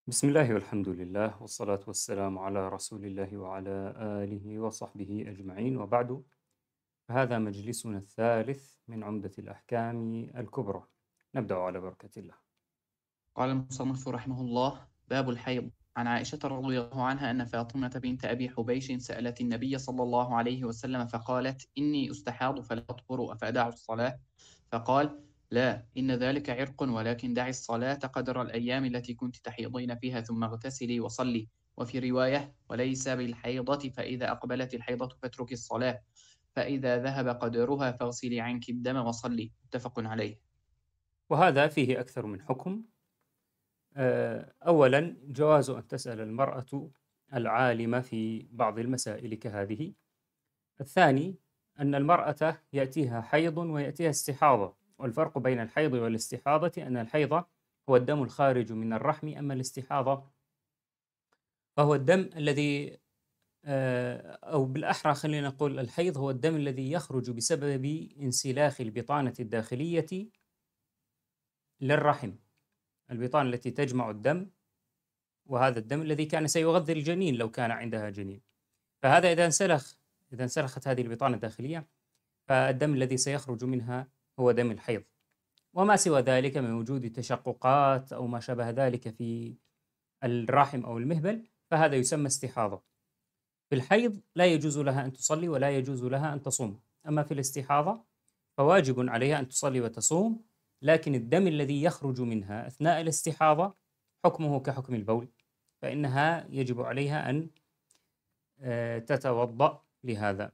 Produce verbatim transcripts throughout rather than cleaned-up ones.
بسم الله والحمد لله والصلاة والسلام على رسول الله وعلى آله وصحبه أجمعين وبعد. فهذا مجلسنا الثالث من عمدة الأحكام الكبرى. نبدأ على بركة الله. قال المصنف رحمه الله: باب الحيض. عن عائشة رضي الله عنها أن فاطمة بنت أبي حبيش سألت النبي صلى الله عليه وسلم فقالت: إني أستحاض فلا أطهر أفأدع الصلاة؟ فقال: لا، إن ذلك عرق، ولكن دعي الصلاة قدر الأيام التي كنت تحيضين فيها ثم اغتسلي وصلي. وفي رواية: وليس بالحيضة، فإذا أقبلت الحيضة فاتركي الصلاة، فإذا ذهب قدرها فاغسلي عنك الدم وصلي. متفق عليه. وهذا فيه أكثر من حكم. آه، أولا جواز أن تسأل المرأة العالمة في بعض المسائل كهذه. الثاني أن المرأة يأتيها حيض ويأتيها استحاضة، والفرق بين الحيض والاستحاضة أن الحيض هو الدم الخارج من الرحم، أما الاستحاضة فهو الدم الذي آه، أو بالأحرى خلينا نقول الحيض هو الدم الذي يخرج بسبب انسلاخ البطانة الداخلية للرحم، البطانة التي تجمع الدم، وهذا الدم الذي كان سيغذي الجنين لو كان عندها جنين. فهذا إذا انسلخ إذا انسلخت هذه البطانة الداخلية، فالدم الذي سيخرج منها هو دم الحيض. وما سوى ذلك من وجود تشققات أو ما شابه ذلك في الرحم أو المهبل فهذا يسمى استحاضة. في الحيض لا يجوز لها أن تصلي ولا يجوز لها أن تصوم، أما في الاستحاضة فواجب عليها أن تصلي وتصوم، لكن الدم الذي يخرج منها أثناء الاستحاضة حكمه كحكم البول، فإنها يجب عليها أن آه، تتوضأ لهذا.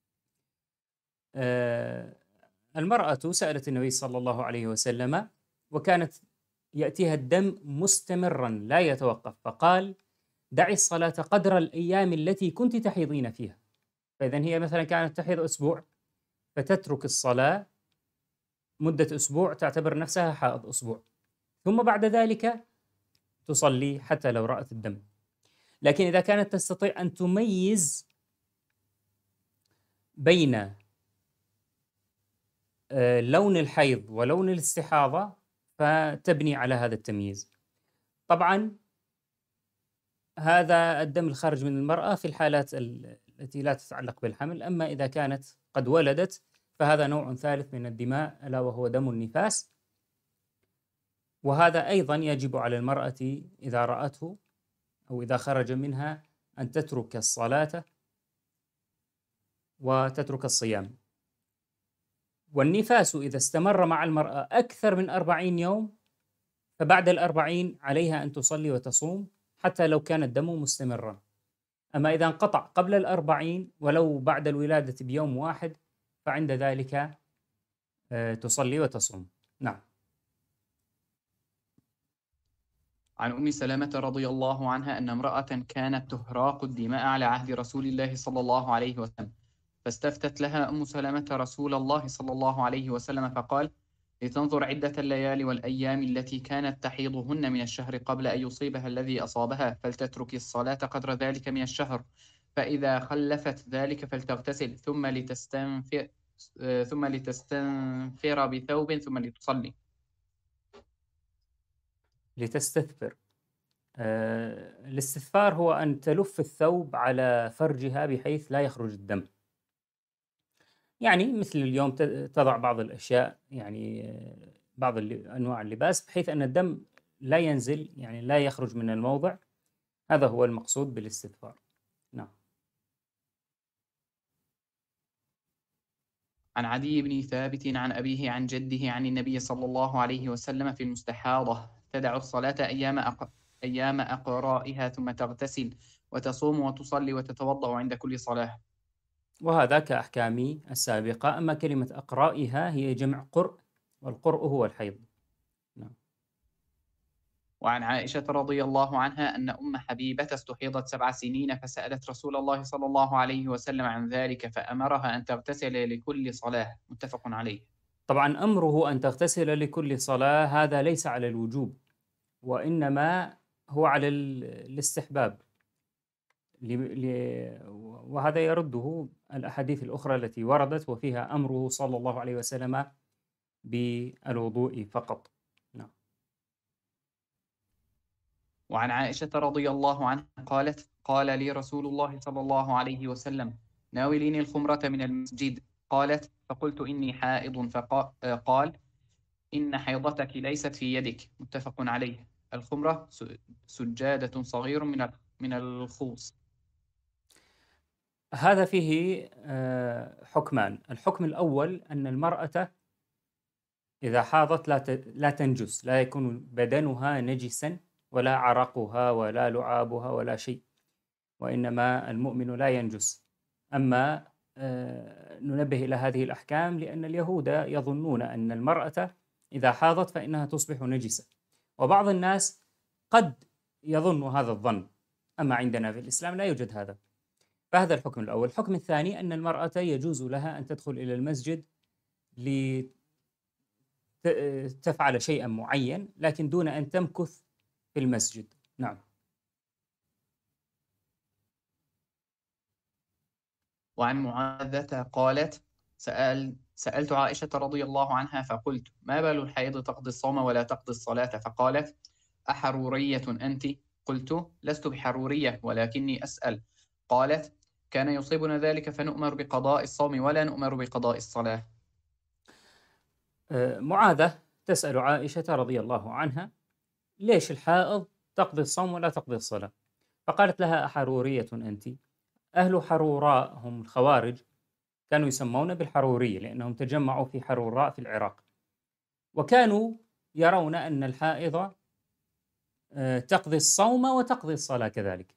آه، المرأة سألت النبي صلى الله عليه وسلم وكانت يأتيها الدم مستمرا لا يتوقف، فقال: دعي الصلاة قدر الأيام التي كنت تحيضين فيها. فإذا هي مثلا كانت تحيض أسبوع، فتترك الصلاة مدة أسبوع، تعتبر نفسها حائض أسبوع، ثم بعد ذلك تصلي حتى لو رأت الدم. لكن إذا كانت تستطيع أن تميز بين آه، لون الحيض ولون الاستحاضة فتبني على هذا التمييز. طبعا هذا الدم الخارج من المرأة في الحالات ال- التي لا تتعلق بالحمل، أما إذا كانت قد ولدت فهذا نوع ثالث من الدماء ألا وهو دم النفاس، وهذا أيضا يجب على المرأة إذا رأته أو إذا خرج منها أن تترك الصلاة وتترك الصيام. والنفاس إذا استمر مع المرأة أكثر من أربعين يوم فبعد الأربعين عليها أن تصلي وتصوم حتى لو كان الدم مستمرا. أما إذا انقطع قبل الأربعين ولو بعد الولادة بيوم واحد فعند ذلك آه، تصلي وتصوم. نعم. عن أم سلمة رضي الله عنها أن امرأة كانت تهراق الدماء على عهد رسول الله صلى الله عليه وسلم، فاستفتت لها أم سلمة رسول الله صلى الله عليه وسلم فقال: لتنظر عدة الليالي والأيام التي كانت تحيضهن من الشهر قبل أن يصيبها الذي أصابها، فلتترك الصلاة قدر ذلك من الشهر، فإذا خلفت ذلك فلتغتسل ثم لتستنفر ثم لتستنفر بثوب ثم لتصلي. لتستثفر. آه، الاستثفار هو أن تلف الثوب على فرجها بحيث لا يخرج الدم، يعني مثل اليوم ت- تضع بعض الأشياء، يعني آه، بعض الل- أنواع اللباس بحيث أن الدم لا ينزل، يعني لا يخرج من الموضع. هذا هو المقصود بالاستثفار. نعم. عن عدي بن ثابت عن أبيه عن جده عن النبي صلى الله عليه وسلم في المستحاضة: تدع الصلاة أيام أق... أيام أقرائها ثم تغتسل وتصوم وتصلي وتتوضأ عند كل صلاة. وهذا كأحكام السابقة. أما كلمة أقرائها هي جمع قرء، والقرء هو الحيض. نعم. وعن عائشة رضي الله عنها أن أم حبيبة استحيضت سبع سنين فسألت رسول الله صلى الله عليه وسلم عن ذلك فأمرها أن تغتسل لكل صلاة. متفق عليه. طبعا أمره أن تغتسل لكل صلاة هذا ليس على الوجوب، وإنما هو على ال- الاستحباب، ل- ل- وهذا يرده الأحاديث الأخرى التي وردت وفيها أمره صلى الله عليه وسلم بالوضوء فقط. نعم. وعن عائشة رضي الله عنها قالت قال لي رسول الله صلى الله عليه وسلم ناوليني الخمرة من المسجد. قالت فقلت إني حائض، فقال إن حيضتك ليست في يدك. متفق عليه. الخمرة س- سجادة صغير من ال- من الخوص. هذا فيه آه، حكمان. الحكم الأول أن المرأة إذا حاضت لا ت- لا تنجس، لا يكون بدنها نجسا ولا عرقها ولا لعابها ولا شيء، وإنما المؤمن لا ينجس. أما آه، ننبه إلى هذه الأحكام لأن اليهود يظنون أن المرأة إذا حاضت فإنها تصبح نجسة، وبعض الناس قد يظن هذا الظن، أما عندنا في الإسلام لا يوجد هذا. فهذا الحكم الأول. الحكم الثاني أن المرأة يجوز لها أن تدخل إلى المسجد لتفعل شيئا معين، لكن دون أن تمكث في المسجد. نعم. وعن معاذة قالت سأل سألت عائشة رضي الله عنها فقلت ما بال الحيض تقضي الصوم ولا تقضي الصلاة؟ فقالت أحرورية أنت؟ قلت لست بحرورية ولكني أسأل. قالت كان يصيبنا ذلك فنؤمر بقضاء الصوم ولا نؤمر بقضاء الصلاة. آه، معاذة تسأل عائشة رضي الله عنها ليش الحائض تقضي الصوم ولا تقضي الصلاة؟ فقالت لها أحرورية أنت؟ أهل حروراء هم الخوارج، كانوا يسمون بالحرورية لأنهم تجمعوا في حروراء في العراق، وكانوا يرون أن الحائض آه، تقضي الصوم وتقضي الصلاة كذلك.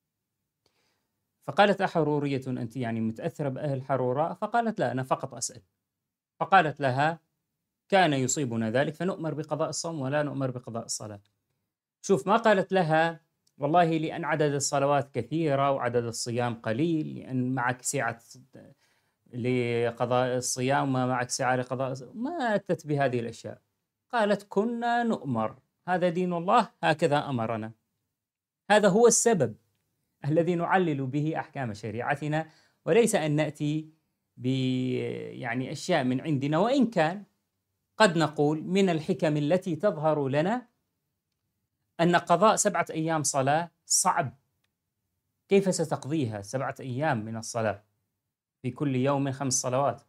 فقالت أحرورية أنت، يعني متأثرة بأهل حروراء؟ فقالت لا، أنا فقط أسأل. فقالت لها كان يصيبنا ذلك فنؤمر بقضاء الصوم ولا نؤمر بقضاء الصلاة. شوف، ما قالت لها والله لأن عدد الصلوات كثيرة وعدد الصيام قليل، لأن معك سعة لقضاء الصيام وما معك سعة لقضاء الص- ما أتت بهذه الأشياء. قالت كنا نؤمر، هذا دين الله هكذا أمرنا، هذا هو السبب الذي نعلل به أحكام شريعتنا، وليس أن نأتي ب يعني أشياء من عندنا. وإن كان قد نقول من الحكم التي تظهر لنا أن قضاء سبعة أيام صلاة صعب. كيف ستقضيها سبعة أيام من الصلاة في كل يوم خمس صلوات؟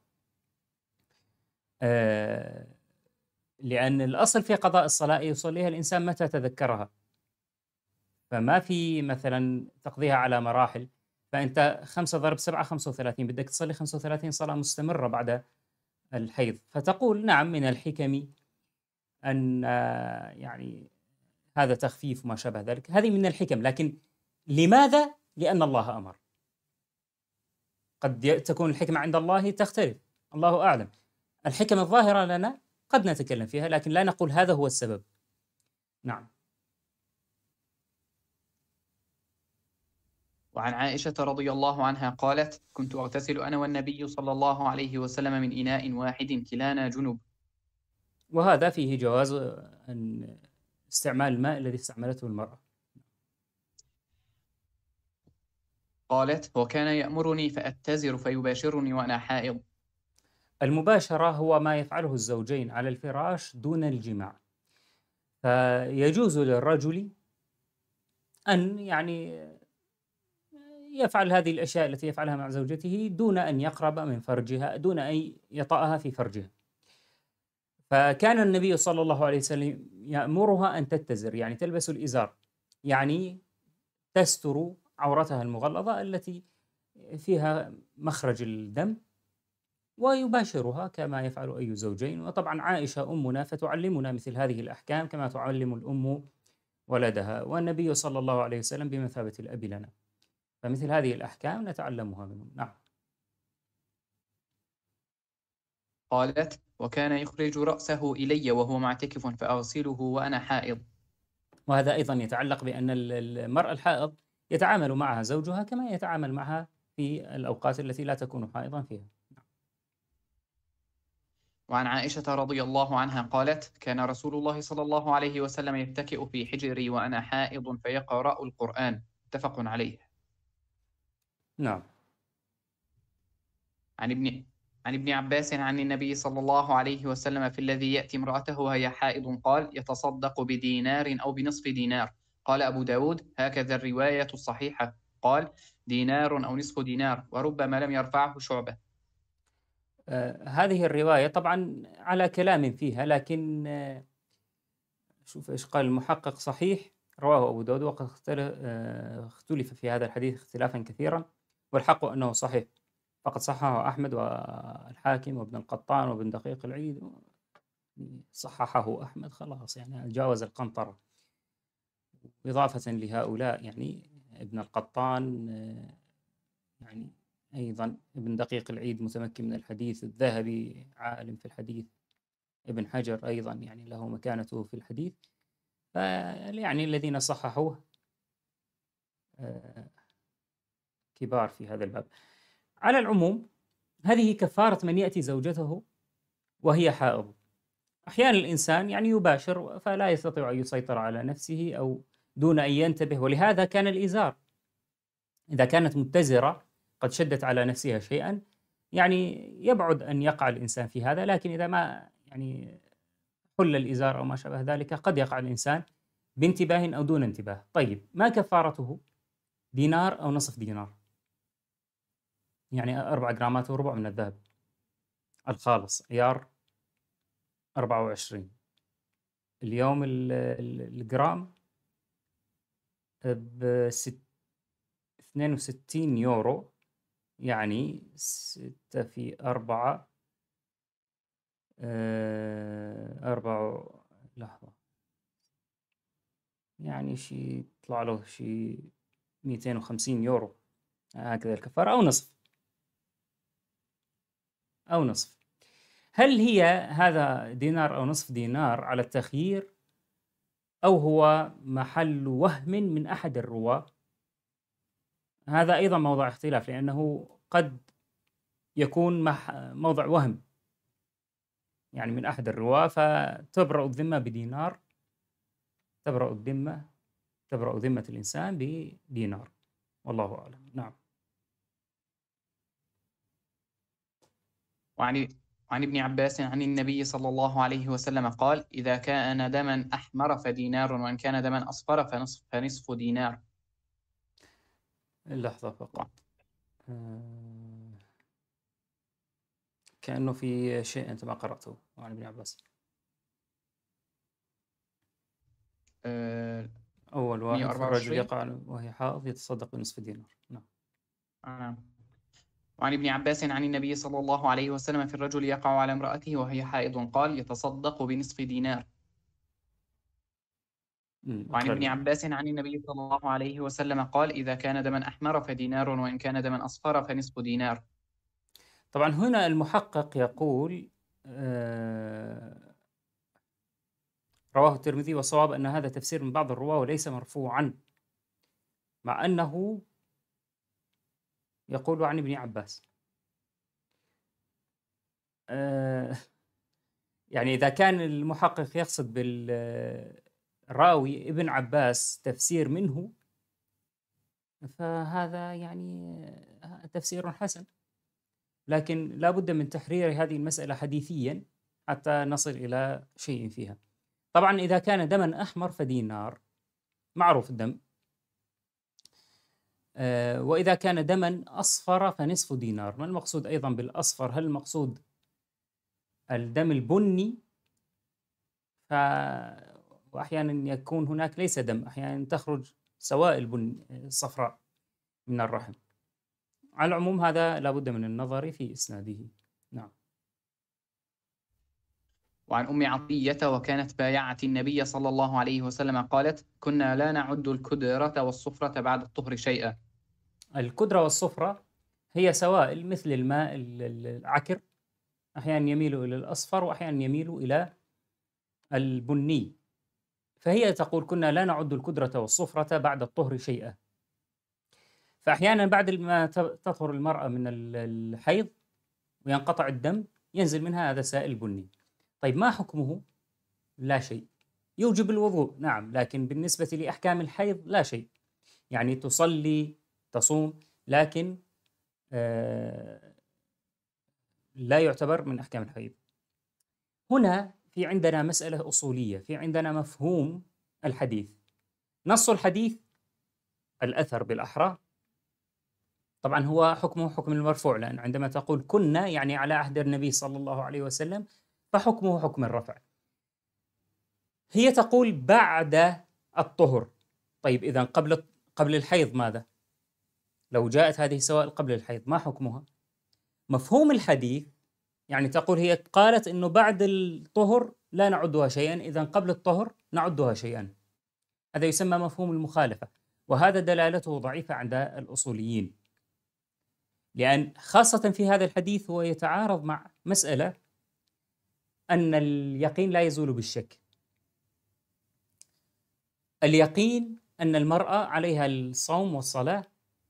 آه لأن الأصل في قضاء الصلاة يصليها الإنسان متى تذكرها، فما في مثلا تقضيها على مراحل. فأنت خمسة ضرب سبعة خمسة وثلاثين، بدك تصلي خمسة وثلاثين صلاة مستمرة بعد الحيض. فتقول نعم من الحكم أن آه يعني هذا تخفيف وما شابه ذلك، هذه من الحكم. لكن لماذا؟ لأن الله أمر. قد ي- تكون الحكمة عند الله تختلف، الله أعلم. الحكم الظاهرة لنا قد نتكلم فيها، لكن لا نقول هذا هو السبب. نعم. وعن عائشة رضي الله عنها قالت كنت أغتسل أنا والنبي صلى الله عليه وسلم من إناء واحد كلانا جنب. وهذا فيه جواز أن استعمال الماء الذي استعملته المرأة. قالت وكان يأمرني فأتزر فيباشرني وأنا حائض. المباشرة هو ما يفعله الزوجين على الفراش دون الجماع. فيجوز للرجل أن يعني يفعل هذه الأشياء التي يفعلها مع زوجته دون أن يقرب من فرجها، دون أن يطأها في فرجها. فكان النبي صلى الله عليه وسلم يأمرها أن تتزر، يعني تلبس الإزار، يعني تستر عورتها المغلظة التي فيها مخرج الدم، ويباشرها كما يفعل أي زوجين. وطبعا عائشة أمنا فتعلمنا مثل هذه الأحكام كما تعلم الأم ولدها، والنبي صلى الله عليه وسلم بمثابة الأب لنا، فمثل هذه الأحكام نتعلمها منه. نعم. قالت وكان يخرج رأسه إلي وهو معتكف فأغسله وأنا حائض. وهذا أيضا يتعلق بأن المرأة الحائض يتعامل معها زوجها كما يتعامل معها في الأوقات التي لا تكون حائضا فيها. وعن عائشة رضي الله عنها قالت كان رسول الله صلى الله عليه وسلم يتكئ في حجري وأنا حائض فيقرأ القرآن. متفق عليه. نعم. عن ابن عن ابن عباس عن النبي صلى الله عليه وسلم في الذي يأتي امرأته وهي حائض قال يتصدق بدينار أو بنصف دينار. قال أبو داود هكذا الرواية الصحيحة، قال دينار أو نصف دينار، وربما لم يرفعه شعبة. آه، هذه الرواية طبعا على كلام فيها، لكن آه، شوف إيش قال المحقق: صحيح رواه أبو داود، وقد اختلف, آه، اختلف في هذا الحديث اختلافا كثيرا، والحق أنه صحيح، فقد صححه أحمد والحاكم وابن القطان وابن دقيق العيد. صححه أحمد خلاص، يعني جاوز القنطرة. إضافة لهؤلاء يعني ابن القطان، آه، يعني أيضا ابن دقيق العيد متمكن من الحديث، الذهبي عالم في الحديث، ابن حجر أيضا يعني له مكانته في الحديث، فيعني الذين صححوه آه، كبار في هذا الباب. على العموم، هذه كفارة من يأتي زوجته وهي حائض. أحيانا الإنسان يعني يباشر فلا يستطيع أن يسيطر على نفسه أو دون أن ينتبه، ولهذا كان الإزار إذا كانت متزرة قد شدت على نفسها شيئا، يعني يبعد أن يقع الإنسان في هذا، لكن إذا ما يعني حل الإزار أو ما شابه ذلك قد يقع الإنسان بانتباه أو دون انتباه. طيب، ما كفارته؟ دينار أو نصف دينار، يعني أربع جرامات وربع من الذهب الخالص عيار أربعة وعشرين. اليوم ال- ال- الجرام ب اثنين وستين يورو، يعني ستة في أربعة، آه، أربعة، لحظة، يعني شيء يطلع له شيء مئتين وخمسين يورو، هكذا الكفارة، أو نصف أو نصف. هل هي هذا دينار أو نصف دينار على التخيير، أو هو محل وهم من أحد الرواة؟ هذا أيضا موضع اختلاف، لأنه قد يكون مح موضع وهم يعني من أحد الرواة، فتبرأ الذمة بدينار، تبرأ الذمة تبرأ ذمة الإنسان بدينار، والله أعلم. نعم. وعن عن ابن عباس عن النبي صلى الله عليه وسلم قال إذا كان دما أحمر فدينار، وإن كان دما أصفر فنصف, فنصف دينار. لحظة فقط، آه، كأنه في شيء أنت ما قرأته عن ابن عباس. آه، أول واحد: في الرجل مئة وأربعة وعشرين. يقع وهي حائض يتصدق بنصف دينار. نعم. آه. وعن ابن عباس عن النبي صلى الله عليه وسلم في الرجل يقع على امرأته وهي حائض قال يتصدق بنصف دينار. أمم، وعن أقرأ ابن لنا. عباس عن النبي صلى الله عليه وسلم قال إذا كان دما أحمر فدينار، وإن كان دما أصفر فنصف دينار. طبعا هنا المحقق يقول آه، رواه الترمذي، والصواب أن هذا تفسير من بعض الرواة وليس مرفوعا، مع أنه يقول عن ابن عباس. آه، يعني إذا كان المحقق يقصد بالراوي ابن عباس تفسير منه، فهذا يعني آه، تفسير حسن، لكن لا بد من تحرير هذه المسألة حديثيا حتى نصل إلى شيء فيها. طبعا إذا كان دما أحمر فدينار، معروف الدم، آه، وإذا كان دما أصفر فنصف دينار. ما المقصود أيضا بالأصفر؟ هل المقصود الدم البني؟ ف... وأحيانا يكون هناك ليس دم، أحيانا تخرج سوائل بني صفراء من الرحم. على العموم هذا لا بد من النظر في إسناده. نعم. وعن أم عطية وكانت بايعت النبي صلى الله عليه وسلم قالت كنا لا نعد الكدرة والصفرة بعد الطهر شيئا. الكدرة والصفرة هي سوائل مثل الماء العكر، أحيانا يميل إلى الأصفر وأحيانا يميل إلى البني، فهي تقول كنا لا نعد الكدرة والصفرة بعد الطهر شيئا. فأحيانا بعد ما تطهر المرأة من الحيض وينقطع الدم ينزل منها هذا سائل بني. طيب، ما حكمه؟ لا شيء. يوجب الوضوء نعم، لكن بالنسبة لأحكام الحيض لا شيء، يعني تصلي تصوم، لكن آه لا يعتبر من أحكام الحيض. هنا في عندنا مسألة أصولية، في عندنا مفهوم الحديث. نص الحديث الأثر بالأحرى طبعا هو حكمه حكم المرفوع، لأن عندما تقول كنا يعني على عهد النبي صلى الله عليه وسلم فحكمه حكم الرفع. هي تقول بعد الطهر. طيب إذا قبل قبل الحيض ماذا؟ لو جاءت هذه السوائل قبل الحيض ما حكمها؟ مفهوم الحديث يعني تقول هي قالت إنه بعد الطهر لا نعدها شيئا، إذا قبل الطهر نعدها شيئا. هذا يسمى مفهوم المخالفة، وهذا دلالته ضعيفة عند الأصوليين، لأن خاصة في هذا الحديث هو يتعارض مع مسألة أن اليقين لا يزول بالشك. اليقين أن المرأة عليها الصوم والصلاة،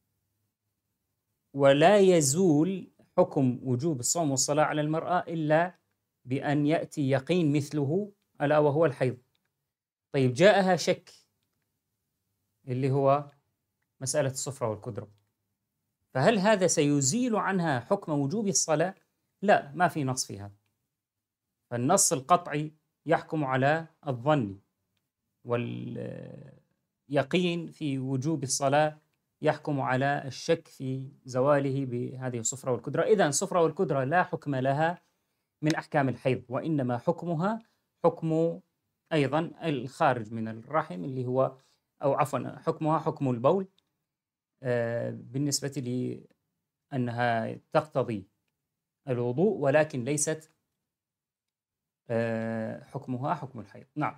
ولا يزول حكم وجوب الصوم والصلاة على المرأة إلا بأن يأتي يقين مثله ألا وهو الحيض. طيب جاءها شك اللي هو مسألة الصفرة والكدرة، فهل هذا سيزيل عنها حكم وجوب الصلاة؟ لا، ما في نص في هذا. فالنص القطعي يحكم على الظن، واليقين في وجوب الصلاة يحكم على الشك في زواله بهذه الصفرة والكدرة. إذن الصفرة والكدرة لا حكم لها من أحكام الحيض، وإنما حكمها حكم أيضا الخارج من الرحم اللي هو أو عفوا حكمها حكم البول، آه بالنسبة لأنها تقتضي الوضوء، ولكن ليست آه حكمها حكم الحيض. نعم.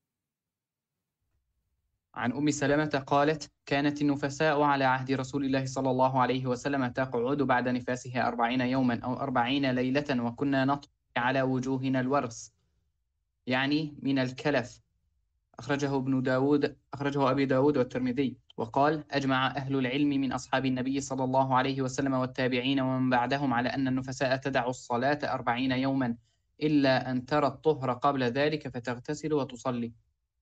عن أم سلمة قالت: كانت النفساء على عهد رسول الله صلى الله عليه وسلم تقعد بعد نفاسها أربعين يوما أو أربعين ليلة، وكنا نطوي على وجوهنا الورس، يعني من الكلف. أخرجه ابن داود أخرجه أبي داود والترمذي. وقال: أجمع أهل العلم من أصحاب النبي صلى الله عليه وسلم والتابعين ومن بعدهم على أن النفساء تدع الصلاة أربعين يوما إلا أن ترى الطهر قبل ذلك فتغتسل وتصلي.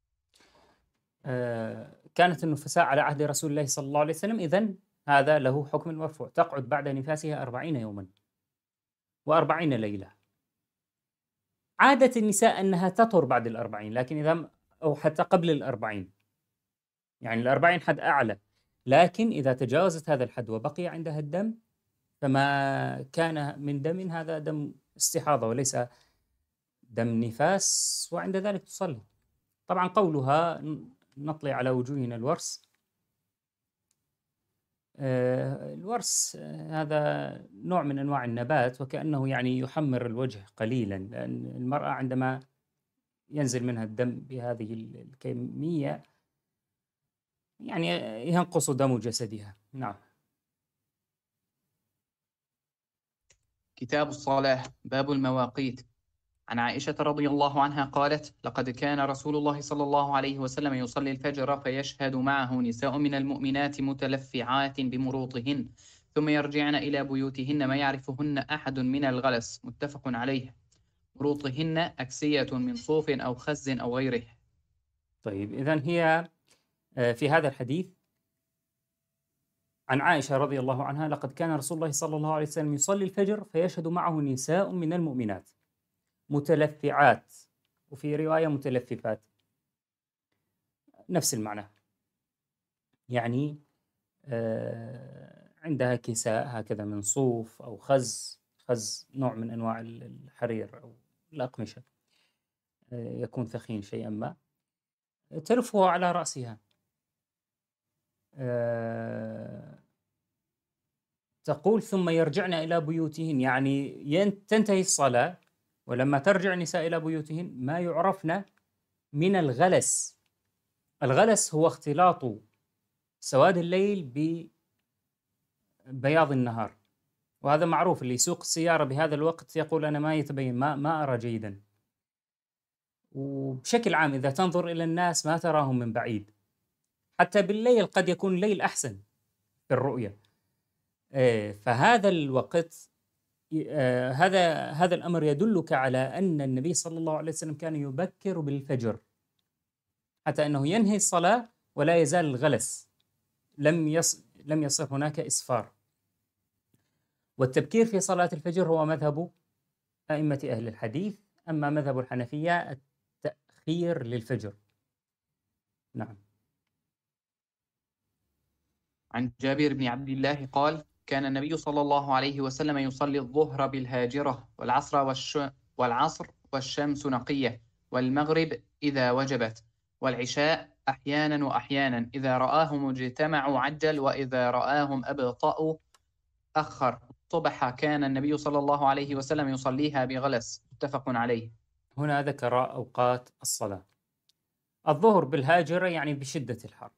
آه كانت النفساء على عهد رسول الله صلى الله عليه وسلم، إذن هذا له حكم المرفوع، تقعد بعد نفاسها أربعين يوما وأربعين ليلة. عادة النساء أنها تطهر بعد الأربعين، لكن إذا أو حتى قبل الأربعين، يعني الأربعين حد أعلى، لكن إذا تجاوزت هذا الحد وبقي عندها الدم فما كان من دم هذا دم استحاضة وليس دم نفاس، وعند ذلك تصلي. طبعا قولها نطلي على وجوهنا الورس، آه الورس آه هذا نوع من أنواع النبات، وكأنه يعني يحمر الوجه قليلا، لأن المرأة عندما ينزل منها الدم بهذه الكمية يعني ينقص دم جسدها. نعم. كتاب الصلاة، باب المواقيت. عن عائشة رضي الله عنها قالت: لقد كان رسول الله صلى الله عليه وسلم يصلي الفجر فيشهد معه نساء من المؤمنات متلفعات بمروطهن، ثم يرجعن إلى بيوتهن ما يعرفهن أحد من الغلس. متفق عليه. مروطهن أكسية من صوف أو خز أو غيره. طيب إذن هي في هذا الحديث عن عائشة رضي الله عنها: لقد كان رسول الله صلى الله عليه وسلم يصلي الفجر فيشهد معه نساء من المؤمنات متلفعات، وفي رواية متلففات، نفس المعنى، يعني آه عندها كساء هكذا من صوف أو خز. خز نوع من أنواع الحرير أو الأقمشة، آه يكون ثخين شيئا ما، تلفه على رأسها. آه تقول: ثم يرجعن إلى بيوتهن، يعني تنتهي الصلاة ولما ترجع النساء إلى بيوتهن ما يعرفن من الغلس. الغلس هو اختلاط سواد الليل ببياض النهار، وهذا معروف، اللي يسوق السيارة بهذا الوقت يقول أنا ما يتبين، ما, ما أرى جيدا. وبشكل عام إذا تنظر إلى الناس ما تراهم من بعيد، حتى بالليل قد يكون الليل أحسن في الرؤية. فهذا الوقت آه هذا هذا الأمر يدلك على أن النبي صلى الله عليه وسلم كان يبكر بالفجر، حتى أنه ينهي الصلاة ولا يزال الغلس، لم يص لم يصير هناك إسفار. والتبكير في صلاة الفجر هو مذهب أئمة أهل الحديث، أما مذهب الحنفية التأخير للفجر. نعم. عن جابر بن عبد الله قال: كان النبي صلى الله عليه وسلم يصلي الظهر بالهاجرة، والعصر والش... والعصر والشمس نقية، والمغرب إذا وجبت، والعشاء أحيانا وأحيانا، إذا رآهم اجتمعوا عجل، وإذا رآهم أبطأوا أخر. الصبح كان النبي صلى الله عليه وسلم يصليها بغلس. متفق عليه. هنا ذكر أوقات الصلاة. الظهر بالهاجرة يعني بشدة الحر.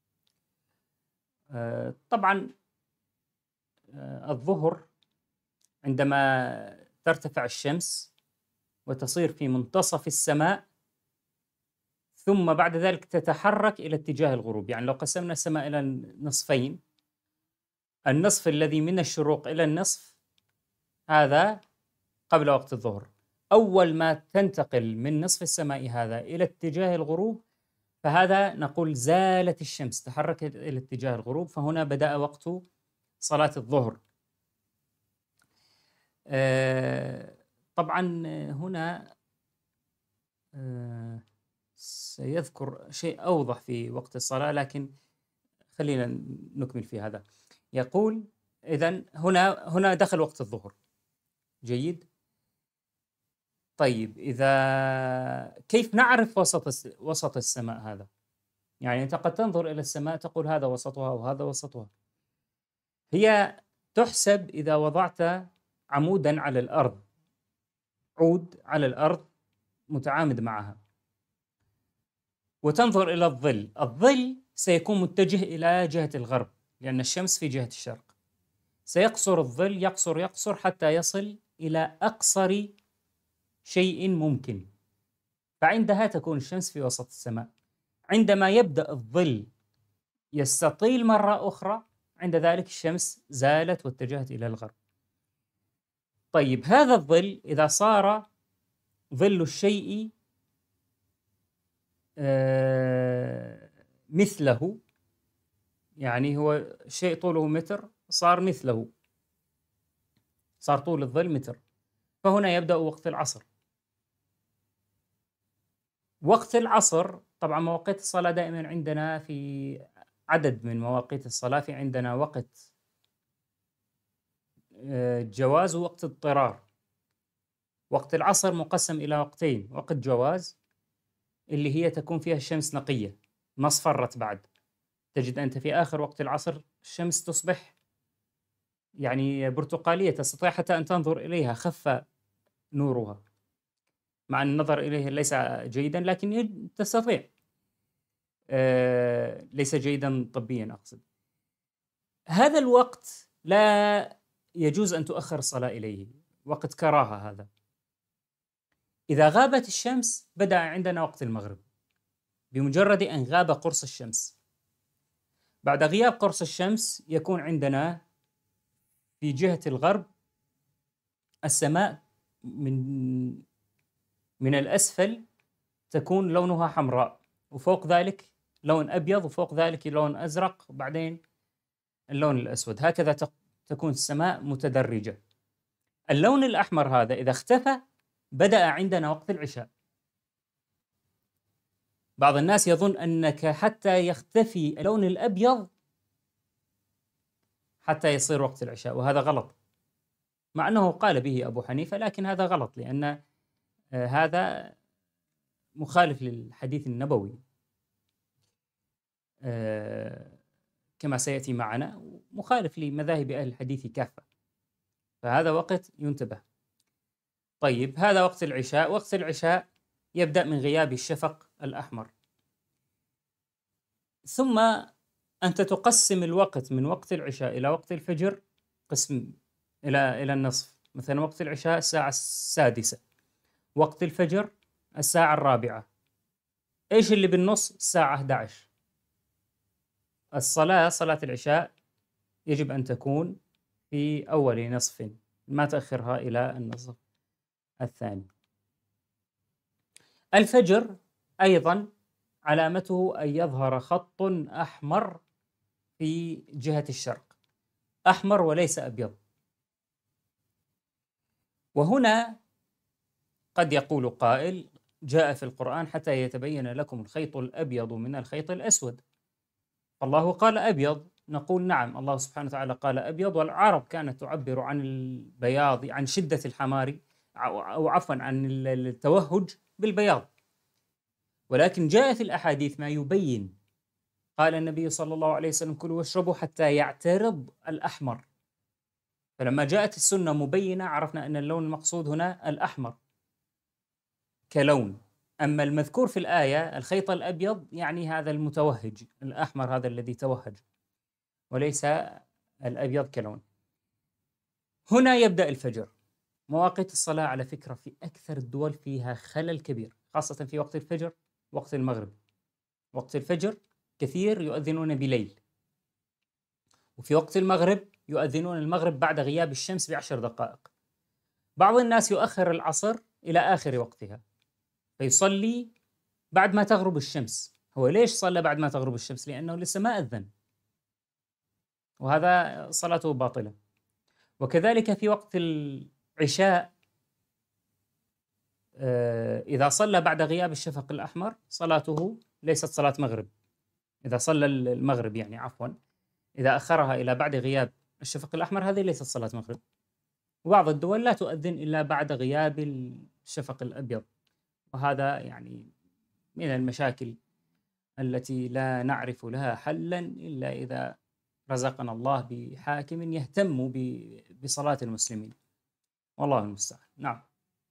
آه، طبعا آه، الظهر عندما ترتفع الشمس وتصير في منتصف السماء، ثم بعد ذلك تتحرك إلى اتجاه الغروب. يعني لو قسمنا السماء إلى نصفين، النصف الذي من الشروق إلى النصف هذا قبل وقت الظهر. أول ما تنتقل من نصف السماء هذا إلى اتجاه الغروب، فهذا نقول زالت الشمس، تحركت إلى اتجاه الغروب، فهنا بدأ وقت صلاة الظهر. آه، طبعا هنا آه، سيذكر شيء أوضح في وقت الصلاة، لكن خلينا نكمل في هذا. يقول إذن هنا هنا دخل وقت الظهر. جيد. طيب إذا كيف نعرف وسط وسط السماء هذا؟ يعني أنت قد تنظر إلى السماء تقول هذا وسطها وهذا وسطها. هي تحسب إذا وضعت عمودا على الأرض، عود على الأرض متعامد معها، وتنظر إلى الظل. الظل سيكون متجه إلى جهة الغرب لأن الشمس في جهة الشرق. سيقصر الظل، يقصر يقصر حتى يصل إلى أقصر شيء ممكن، فعندها تكون الشمس في وسط السماء. عندما يبدأ الظل يستطيل مرة أخرى، عند ذلك الشمس زالت واتجهت إلى الغرب. طيب هذا الظل إذا صار ظل الشيء آه مثله، يعني هو شيء طوله متر صار مثله، صار طول الظل متر، فهنا يبدأ وقت العصر. وقت العصر طبعا مواقيت الصلاة دائما عندنا في عدد من مواقيت الصلاة، في عندنا وقت جواز ووقت اضطرار. وقت العصر مقسم إلى وقتين: وقت جواز اللي هي تكون فيها الشمس نقية ما اصفرت بعد، تجد أنت في آخر وقت العصر الشمس تصبح يعني برتقالية، تستطيع حتى أن تنظر إليها، خف نورها، مع أن النظر إليها ليس جيدا لكن تستطيع، آه ليس جيدا طبيا أقصد. هذا الوقت لا يجوز أن تؤخر الصلاة إليه، وقت كراهة هذا. إذا غابت الشمس بدأ عندنا وقت المغرب، بمجرد أن غاب قرص الشمس. بعد غياب قرص الشمس يكون عندنا في جهة الغرب السماء من من الأسفل تكون لونها حمراء، وفوق ذلك لون أبيض، وفوق ذلك لون أزرق، وبعدين اللون الأسود. هكذا تكون السماء متدرجة. اللون الأحمر هذا إذا اختفى بدأ عندنا وقت العشاء. بعض الناس يظن أنك حتى يختفي اللون الأبيض حتى يصير وقت العشاء، وهذا غلط، مع أنه قال به أبو حنيفة، لكن هذا غلط، لأن هذا مخالف للحديث النبوي كما سيأتي معنا، مخالف لمذاهب أهل الحديث كافة، فهذا وقت ينتبه. طيب هذا وقت العشاء. وقت العشاء يبدأ من غياب الشفق الأحمر، ثم أنت تقسم الوقت من وقت العشاء إلى وقت الفجر قسم إلى إلى النصف. مثلا وقت العشاء الساعة السادسة، وقت الفجر الساعة الرابعة، إيش اللي بالنص؟ الساعة أحد عشر. الصلاة صلاة العشاء يجب أن تكون في أول نصف، ما تأخرها إلى النصف الثاني. الفجر أيضا علامته أن يظهر خط أحمر في جهة الشرق، أحمر وليس أبيض. وهنا قد يقول قائل: جاء في القرآن حتى يتبين لكم الخيط الأبيض من الخيط الأسود، الله قال أبيض، نقول نعم، الله سبحانه وتعالى قال أبيض، والعرب كانت تعبر عن البياض، عن شدة الحمار، أو عفوا عن التوهج بالبياض. ولكن جاء في الأحاديث ما يبين، قال النبي صلى الله عليه وسلم: كلوا واشربوا حتى يعترض الأحمر. فلما جاءت السنة مبينة عرفنا أن اللون المقصود هنا الأحمر كلون. أما المذكور في الآية الخيط الأبيض يعني هذا المتوهج، الأحمر هذا الذي توهج، وليس الأبيض كلون. هنا يبدأ الفجر. مواقيت الصلاة على فكرة في أكثر الدول فيها خلل كبير، خاصة في وقت الفجر، وقت المغرب. وقت الفجر كثير يؤذنون بليل، وفي وقت المغرب يؤذنون المغرب بعد غياب الشمس بعشر دقائق. بعض الناس يؤخر العصر إلى آخر وقتها فيصلي بعد ما تغرب الشمس. هو ليش صلى بعد ما تغرب الشمس؟ لأنه لسه ما أذن، وهذا صلاته باطلة. وكذلك في وقت العشاء إذا صلى بعد غياب الشفق الأحمر صلاته ليست صلاة مغرب. إذا صلى المغرب يعني عفوا إذا أخرها إلى بعد غياب الشفق الأحمر هذه ليست صلاة مغرب. وبعض الدول لا تؤذن إلا بعد غياب الشفق الأبيض، وهذا يعني من المشاكل التي لا نعرف لها حلا إلا إذا رزقنا الله بحاكم يهتم بصلاة المسلمين، والله المستعان. نعم.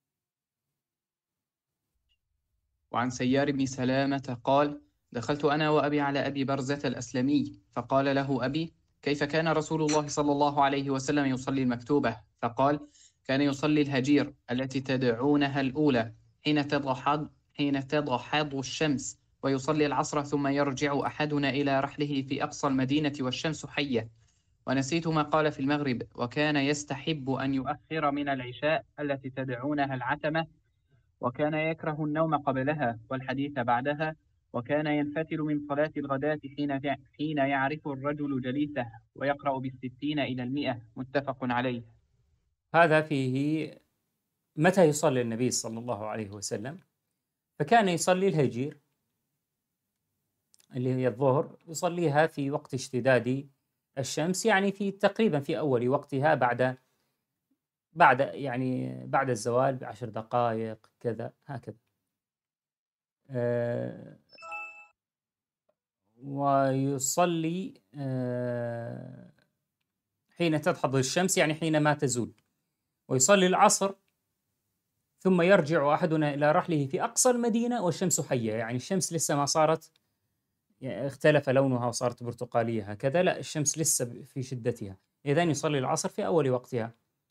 وعن سيار بن سلامة قال: دخلت أنا وأبي على أبي برزة الأسلمي فقال له أبي: كيف كان رسول الله صلى الله عليه وسلم يصلي المكتوبة؟ فقال: كان يصلي الهجير التي تدعونها الأولى حين تضحض حين تضحض الشمس، ويصلي العصر ثم يرجع أحدنا إلى رحله في أقصى المدينة والشمس حية. ونسيت ما قال في المغرب: وكان يستحب أن يؤخر من العشاء التي تدعونها العتمة، وكان يكره النوم قبلها والحديث بعدها، وكان ينفتل من صلاة الغداة حين حين يعرف الرجل جليسه ويقرأ بالستين إلى المئة. متفق عليه. هذا فيه متى يصلي النبي صلى الله عليه وسلم. فكان يصلي الهجير اللي هي الظهر، يصليها في وقت اشتداد الشمس، يعني في تقريبا في أول وقتها بعد بعد يعني بعد الزوال بعشر دقائق كذا هكذا. أه ويصلي أه حين تدحض الشمس يعني حينما تزول، ويصلي العصر ثم يرجع أحدنا إلى رحله في أقصى المدينة والشمس حية، يعني الشمس لسه ما صارت يعني اختلف لونها وصارت برتقالية هكذا، لا الشمس لسه في شدتها. إذن يصلي العصر في أول وقتها.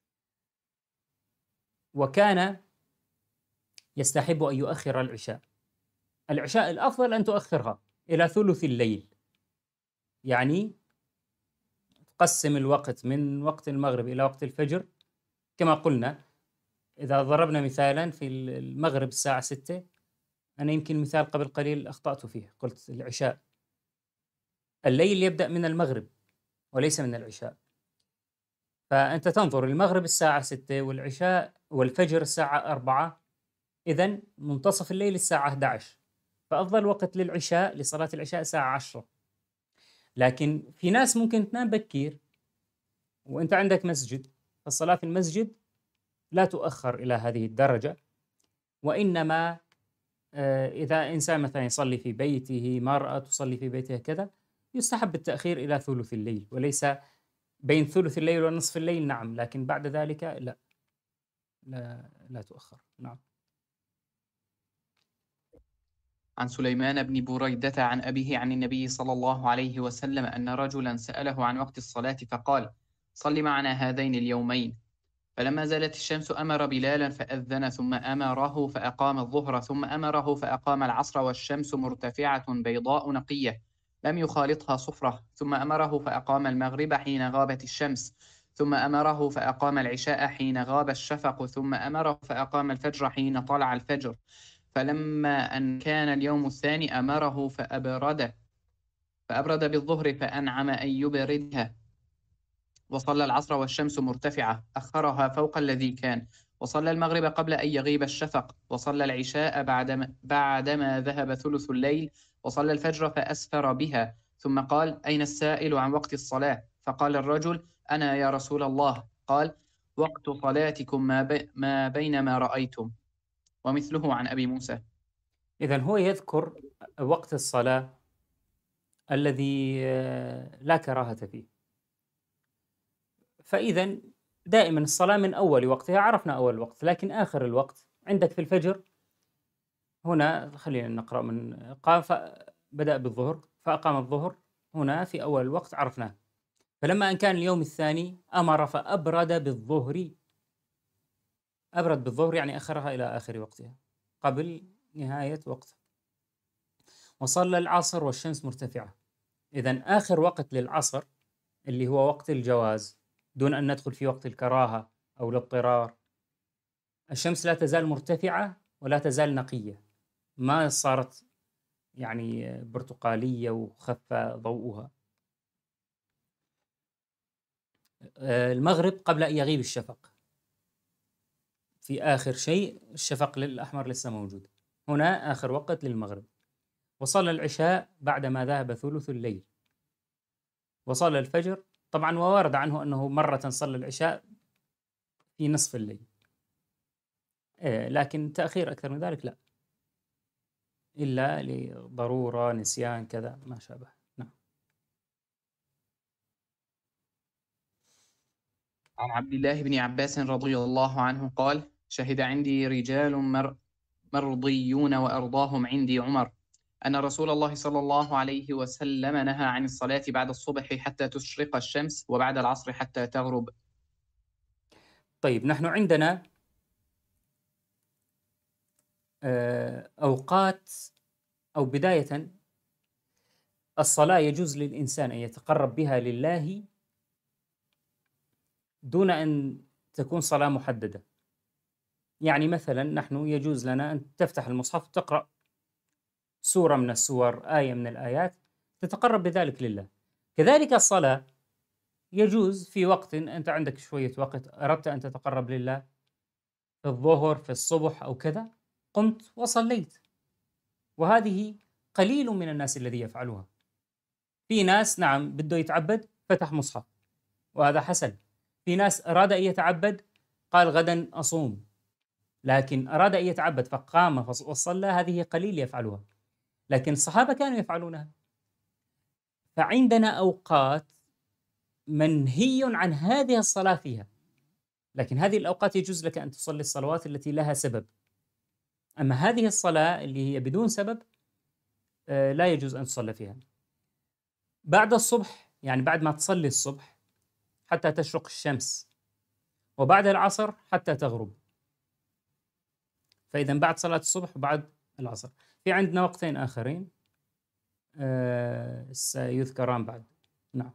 وكان يستحب أن يؤخر العشاء. العشاء الأفضل أن تؤخرها إلى ثلث الليل، يعني تقسم الوقت من وقت المغرب إلى وقت الفجر. كما قلنا إذا ضربنا مثالا في المغرب الساعة ستة، أنا يمكن مثال قبل قليل أخطأت فيه، قلت العشاء. الليل يبدأ من المغرب وليس من العشاء. فأنت تنظر المغرب الساعة ستة والعشاء والفجر الساعة أربعة، إذن منتصف الليل الساعة أحد عشر، فأفضل وقت للعشاء لصلاة العشاء الساعة عشرة. لكن في ناس ممكن تنام بكير وأنت عندك مسجد، فالصلاة في المسجد لا تؤخر إلى هذه الدرجة، وإنما إذا إنسان مثلا يصلي في بيته، مرأة تصلي في بيتها كذا، يستحب التأخير إلى ثلث الليل، وليس بين ثلث الليل ونصف الليل. نعم، لكن بعد ذلك لا لا, لا تؤخر. نعم. عن سليمان بن بريدة عن أبيه عن النبي صلى الله عليه وسلم أن رجلا سأله عن وقت الصلاة فقال: صل معنا هذين اليومين. فلما زالت الشمس أمر بلالا فأذن، ثم أمره فأقام الظهر، ثم أمره فأقام العصر والشمس مرتفعة بيضاء نقية لم يخالطها صفرة، ثم أمره فأقام المغرب حين غابت الشمس، ثم أمره فأقام العشاء حين غاب الشفق، ثم أمره فأقام الفجر حين طلع الفجر. فلما أن كان اليوم الثاني أمره فأبرد فأبرد بالظهر فأنعم أن يبردها، وصلى العصر والشمس مرتفعة أخرها فوق الذي كان، وصلى المغرب قبل أن يغيب الشفق، وصلى العشاء بعدما, بعدما ذهب ثلث الليل، وصلى الفجر فأسفر بها، ثم قال: أين السائل عن وقت الصلاة؟ فقال الرجل: أنا يا رسول الله. قال: وقت صلاتكم ما, بي ما بين ما رأيتم. ومثله عن أبي موسى. إذن هو يذكر وقت الصلاة الذي لا كراهة فيه. فإذا دائما الصلاة من أول وقتها عرفنا أول وقت، لكن آخر الوقت عندك في الفجر هنا، خلينا نقرأ من قام فبدأ بالظهر فأقام الظهر، هنا في أول الوقت عرفناه. فلما أن كان اليوم الثاني أمر فأبرد بالظهر، أبرد بالظهر يعني أخرها إلى آخر وقتها قبل نهاية وقتها. وصلى العصر والشمس مرتفعة. إذن آخر وقت للعصر اللي هو وقت الجواز دون أن ندخل في وقت الكراهة أو الاضطرار، الشمس لا تزال مرتفعة ولا تزال نقية، ما صارت يعني برتقالية وخف ضوءها. المغرب قبل أن يغيب الشفق، في آخر شيء الشفق الأحمر لسه موجود، هنا آخر وقت للمغرب. وصلى العشاء بعدما ذهب ثلث الليل. وصلى الفجر طبعا، وورد عنه أنه مرة صلى العشاء في نصف الليل، لكن تأخير أكثر من ذلك لا، إلا لضرورة نسيان كذا ما شابه. نعم. عن عبد الله بن عباس رضي الله عنه قال: شهد عندي رجال مر مرضيون وأرضاهم عندي عمر أن رسول الله صلى الله عليه وسلم نهى عن الصلاة بعد الصبح حتى تشرق الشمس، وبعد العصر حتى تغرب. طيب، نحن عندنا أوقات أو بداية الصلاة يجوز للإنسان أن يتقرب بها لله دون أن تكون صلاة محددة. يعني مثلا نحن يجوز لنا أن تفتح المصحف وتقرأ سورة من السور، آية من الآيات، تتقرب بذلك لله. كذلك الصلاة يجوز في وقت أنت عندك شوية وقت أردت أن تتقرب لله، في الظهر في الصبح أو كذا، قمت وصليت. وهذه قليل من الناس الذي يفعلها. في ناس نعم بده يتعبد فتح مصحف وهذا حسن. في ناس أراد أن يتعبد قال غدا أصوم، لكن أراد أن يتعبد فقام وصلى، هذه قليل يفعلها، لكن الصحابة كانوا يفعلونها. فعندنا أوقات منهي عن هذه الصلاة فيها، لكن هذه الأوقات يجوز لك أن تصلي الصلوات التي لها سبب. أما هذه الصلاة اللي هي بدون سبب لا يجوز أن تصلي فيها. بعد الصبح يعني بعد ما تصلي الصبح حتى تشرق الشمس، وبعد العصر حتى تغرب. فإذا بعد صلاة الصبح وبعد العصر. في عندنا وقتين آخرين آه سيذكران بعد. نعم.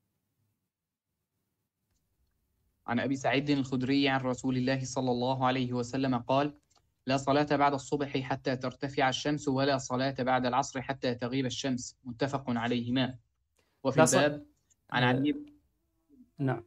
عن أبي سعيد الخدري عن رسول الله صلى الله عليه وسلم قال: لا صلاة بعد الصبح حتى ترتفع الشمس، ولا صلاة بعد العصر حتى تغيب الشمس. متفق عليهما. وفي الباب عن علي آه نعم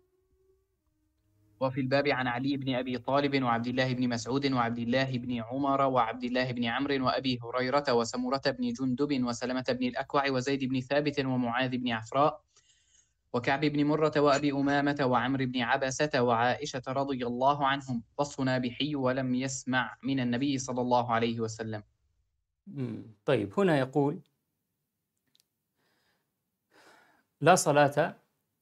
وفي الباب عن علي بن أبي طالب وعبد الله بن مسعود وعبد الله بن عمر وعبد الله بن عمرو وأبي هريرة وسمرة بن جندب وسلمة بن الأكوع وزيد بن ثابت ومعاذ بن عفراء وكعب بن مرة وأبي أمامة وعمر بن عبسة وعائشة رضي الله عنهم. وصف نابحي ولم يسمع من النبي صلى الله عليه وسلم. طيب، هنا يقول: لا صلاة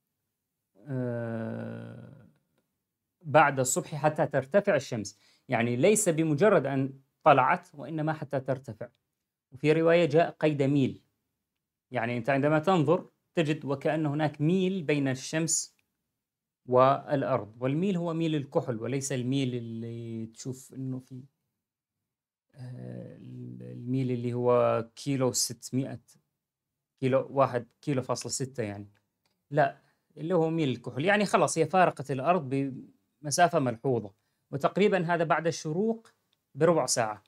بعد الصبح حتى ترتفع الشمس، يعني ليس بمجرد أن طلعت، وإنما حتى ترتفع. وفي رواية جاء قيد ميل، يعني أنت عندما تنظر تجد وكأن هناك ميل بين الشمس والأرض، والميل هو ميل الكحل وليس الميل اللي تشوف أنه في الميل اللي هو كيلو ستمائة كيلو واحد كيلو فاصلة ستة، يعني لا، اللي هو ميل الكحل، يعني خلاص هي فارقت الأرض بمسافة ملحوظة، وتقريبا هذا بعد الشروق بربع ساعة.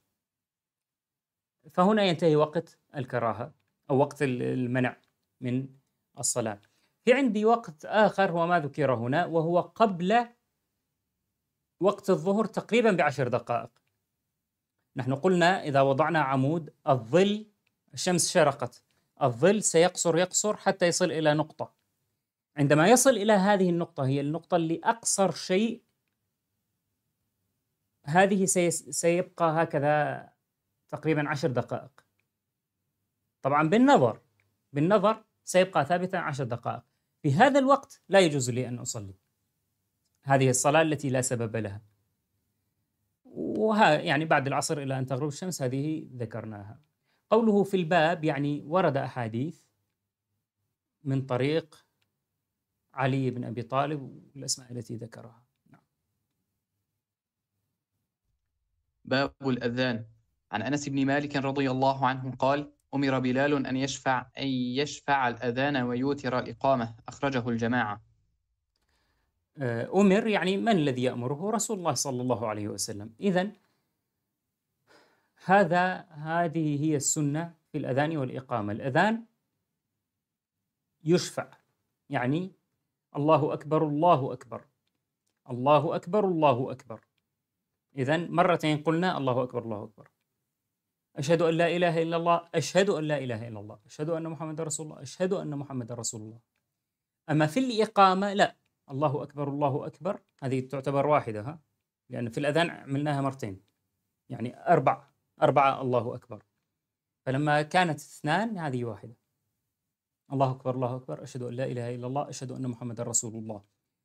فهنا ينتهي وقت الكراهة أو وقت المنع من الصلاة. في عندي وقت آخر هو ما ذكر هنا، وهو قبل وقت الظهر تقريبا بعشر دقائق. نحن قلنا إذا وضعنا عمود الظل، الشمس شرقت، الظل سيقصر يقصر حتى يصل إلى نقطة. عندما يصل إلى هذه النقطة، هي النقطة اللي أقصر شيء، هذه سيبقى هكذا تقريبا عشر دقائق. طبعا بالنظر بالنظر سيبقى ثابتا عشر دقائق. في هذا الوقت لا يجوز لي أن أصلي هذه الصلاة التي لا سبب لها. وها يعني بعد العصر إلى أن تغرب الشمس، هذه ذكرناها. قوله في الباب يعني ورد أحاديث من طريق علي بن أبي طالب والأسماء التي ذكرها. نعم. باب الأذان. عن أنس بن مالك رضي الله عنه قال: أمر بلال أن يشفع أن يشفع الأذان ويوتر الإقامة، أخرجه الجماعة. أمر يعني من الذي يأمره؟ رسول الله صلى الله عليه وسلم. إذن هذا هذه هي السنة في الأذان والإقامة. الأذان يشفع يعني الله أكبر الله أكبر الله أكبر الله أكبر. إذن مرتين قلنا الله أكبر الله أكبر، أشهد أن لا إله إلا الله، أشهد أن لا إله إلا الله، أشهد أن محمد رسول الله، أشهد أن محمد رسول الله. أما في الإقامة لا، الله أكبر الله أكبر هذه تعتبر واحدة، ها؟ لأن في الأذان عملناها مرتين، يعني أربع أربعة الله أكبر. فلما كانت اثنان هذه واحدة، الله أكبر الله أكبر، أشهد أن لا إله إلا الله، أشهد أن محمد رسول الله.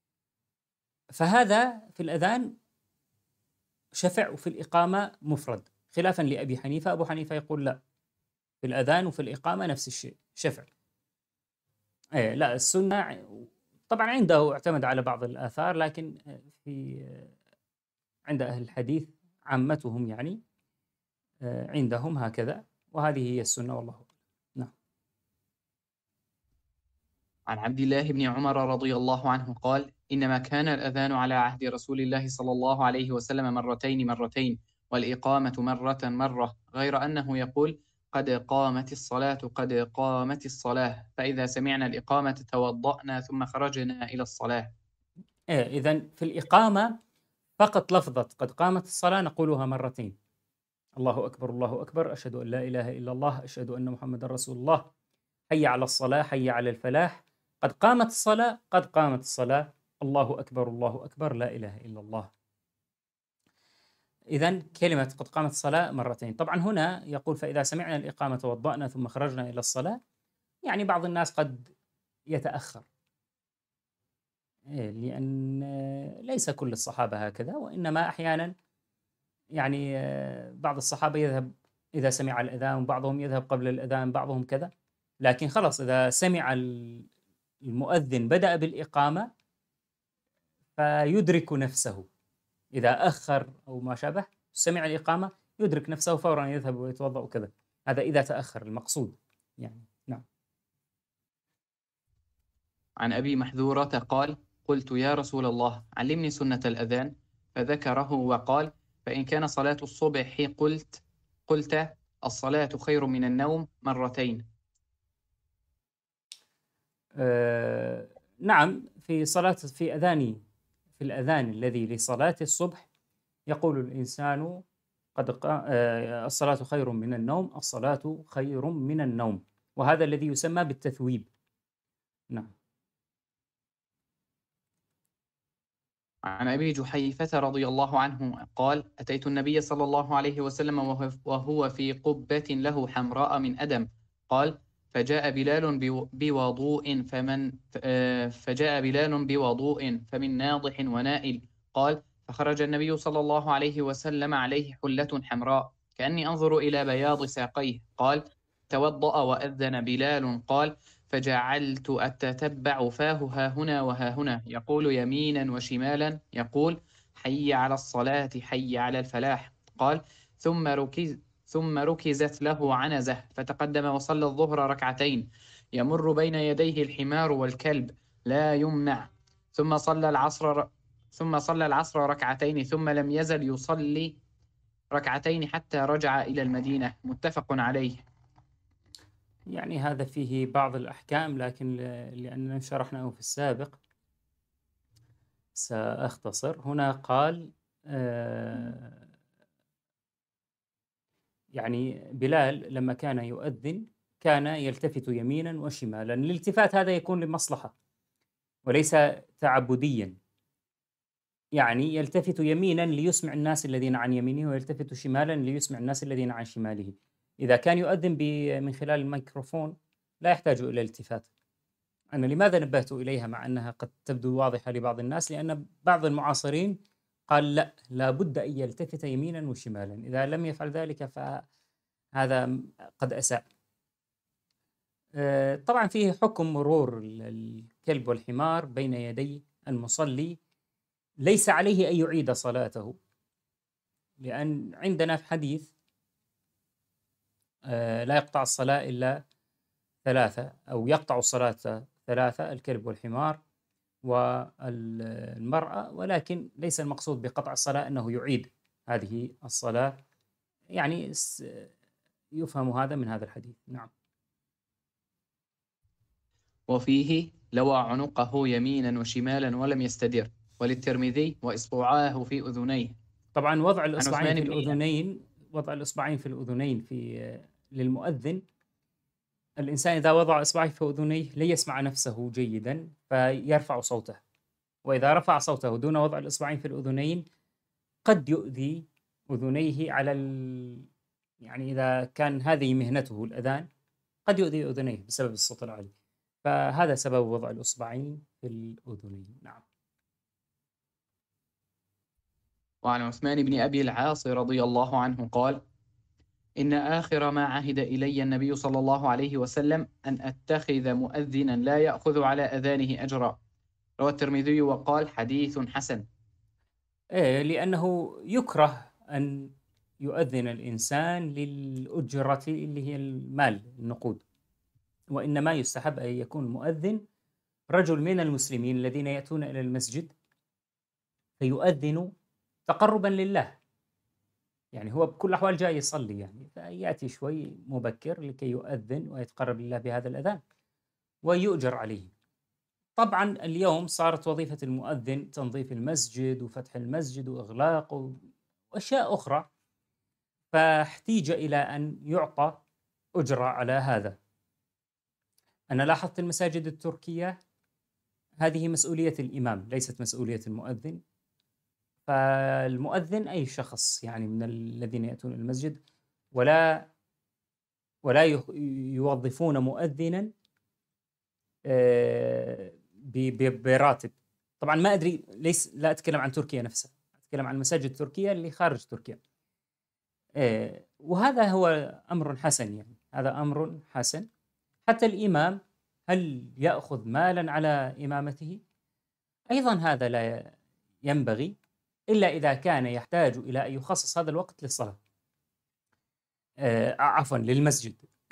فهذا في الأذان شفع، وفي الإقامة مفرد، خلافا لأبي حنيفة. أبو حنيفة يقول لا، في الأذان وفي الإقامة نفس الشيء شفع. إيه لا، السنة طبعا عنده اعتمد على بعض الآثار، لكن في عند أهل الحديث عامتهم يعني عندهم هكذا، وهذه هي السنة والله أعلم. نعم. عن عبد الله بن عمر رضي الله عنه قال: إنما كان الأذان على عهد رسول الله صلى الله عليه وسلم مرتين مرتين، والإقامة مرة مرة، غير أنه يقول: قد قامت الصلاة قد قامت الصلاة، فإذا سمعنا الإقامة توضأنا ثم خرجنا إلى الصلاة. إيه إذن في الإقامة فقط لفظة قد قامت الصلاة نقولها مرتين: الله أكبر الله أكبر، أشهد أن لا إله إلا الله، أشهد أن محمد رسول الله، حي على الصلاة حي على الفلاح، قد قامت الصلاة قد قامت الصلاة، الله أكبر الله أكبر، لا إله إلا الله. إذن كلمة قد قامت الصلاة مرتين. طبعا هنا يقول: فإذا سمعنا الإقامة توضأنا ثم خرجنا إلى الصلاة، يعني بعض الناس قد يتأخر، لأن ليس كل الصحابة هكذا، وإنما أحيانا يعني بعض الصحابة يذهب إذا سمع الأذان، وبعضهم يذهب قبل الأذان، بعضهم كذا. لكن خلاص إذا سمع المؤذن بدأ بالإقامة فيدرك نفسه، إذا أخر أو ما شابه سمع الإقامة يدرك نفسه فورا يذهب ويتوضأ وكذا. هذا إذا تأخر المقصود يعني. نعم. عن أبي محذورة قال: قلت يا رسول الله علمني سنة الأذان، فذكره وقال: فإن كان صلاة الصبح قلت قلت الصلاة خير من النوم مرتين. آه نعم، في صلاة في أذان في الأذان الذي لصلاة الصبح يقول الإنسان قد قا... آه الصلاة خير من النوم، الصلاة خير من النوم، وهذا الذي يسمى بالتثويب. نعم. عن أبي جحيفة رضي الله عنه قال: أتيت النبي صلى الله عليه وسلم وهو في قبة له حمراء من أدم. قال: فجاء بلال بوضوء فمن فجاء بلال بوضوء فمن ناضح ونائل. قال: فخرج النبي صلى الله عليه وسلم عليه حلة حمراء كأني أنظر إلى بياض ساقيه. قال: توضأ وأذن بلال. قال: فجعلت أتتبع فاه ها هنا وها هنا، يقول يمينا وشمالا، يقول: حي على الصلاة حي على الفلاح. قال: ثم ركز ثم ركزت له عنزة فتقدم وصلى الظهر ركعتين، يمر بين يديه الحمار والكلب لا يمنع، ثم صلى العصر ثم صلى العصر ركعتين، ثم لم يزل يصلي ركعتين حتى رجع إلى المدينة. متفق عليه. يعني هذا فيه بعض الأحكام، لكن لأننا شرحناه في السابق سأختصر. هنا قال آه يعني بلال لما كان يؤذن كان يلتفت يمينا وشمالا. الالتفات هذا يكون لمصلحة وليس تعبديا، يعني يلتفت يمينا ليسمع الناس الذين عن يمينه، ويلتفت شمالا ليسمع الناس الذين عن شماله. إذا كان يؤذن من خلال الميكروفون لا يحتاج إلى التفات. أنا لماذا نبهت إليها مع أنها قد تبدو واضحة لبعض الناس؟ لأن بعض المعاصرين قال لا، لابد أن يلتفت يمينا وشمالا، إذا لم يفعل ذلك فهذا قد أساء. طبعا فيه حكم مرور الكلب والحمار بين يدي المصلي، ليس عليه أن يعيد صلاته، لأن عندنا في حديث لا يقطع الصلاة إلا ثلاثة، أو يقطع الصلاة ثلاثة: الكلب والحمار والمرأة. ولكن ليس المقصود بقطع الصلاة أنه يعيد هذه الصلاة، يعني يفهم هذا من هذا الحديث. نعم. وفيه لوى عنقه يمينا وشمالا ولم يستدر، وللترمذي وإصبعاه في أذنيه. طبعا وضع عن الإصبعين عثمان في بن الأذنين، وضع الإصبعين في الأذنين في للمؤذن، الإنسان إذا وضع إصبعيه في أذنيه لا يسمع نفسه جيدا فيرفع صوته، وإذا رفع صوته دون وضع الإصبعين في الأذنين قد يؤذي أذنيه على ال... يعني إذا كان هذه مهنته الأذان قد يؤذي أذنيه بسبب الصوت العالي، فهذا سبب وضع الإصبعين في الأذنين. نعم. وعن عثمان بن أبي العاص رضي الله عنه قال: إن آخر ما عهد إلي النبي صلى الله عليه وسلم أن أتخذ مؤذنا لا يأخذ على أذانه أجرا. روى الترمذي وقال: حديث حسن. إيه، لأنه يكره أن يؤذن الإنسان للأجرة اللي هي المال، النقود، وإنما يستحب أن يكون المؤذن رجل من المسلمين الذين يأتون إلى المسجد فيؤذن تقربا لله، يعني هو بكل الأحوال جاي يصلي، يعني فيأتي شوي مبكر لكي يؤذن ويتقرب لله بهذا الأذان ويؤجر عليه. طبعا اليوم صارت وظيفة المؤذن تنظيف المسجد وفتح المسجد وإغلاقه وأشياء أخرى، فاحتيج إلى أن يعطى أجرة على هذا. أنا لاحظت المساجد التركية هذه مسؤولية الإمام ليست مسؤولية المؤذن، فالمؤذن أي شخص يعني من الذين يأتون إلى المسجد، ولا ولا يوظفون مؤذنا براتب. طبعا ما أدري، ليس لا أتكلم عن تركيا نفسها، أتكلم عن المساجد التركية اللي خارج تركيا. وهذا هو أمر حسن، يعني هذا أمر حسن. حتى الإمام هل يأخذ مالا على إمامته؟ أيضا هذا لا ينبغي إلا إذا كان يحتاج إلى أن يخصص هذا الوقت للصلاة، آه عفوا للمسجد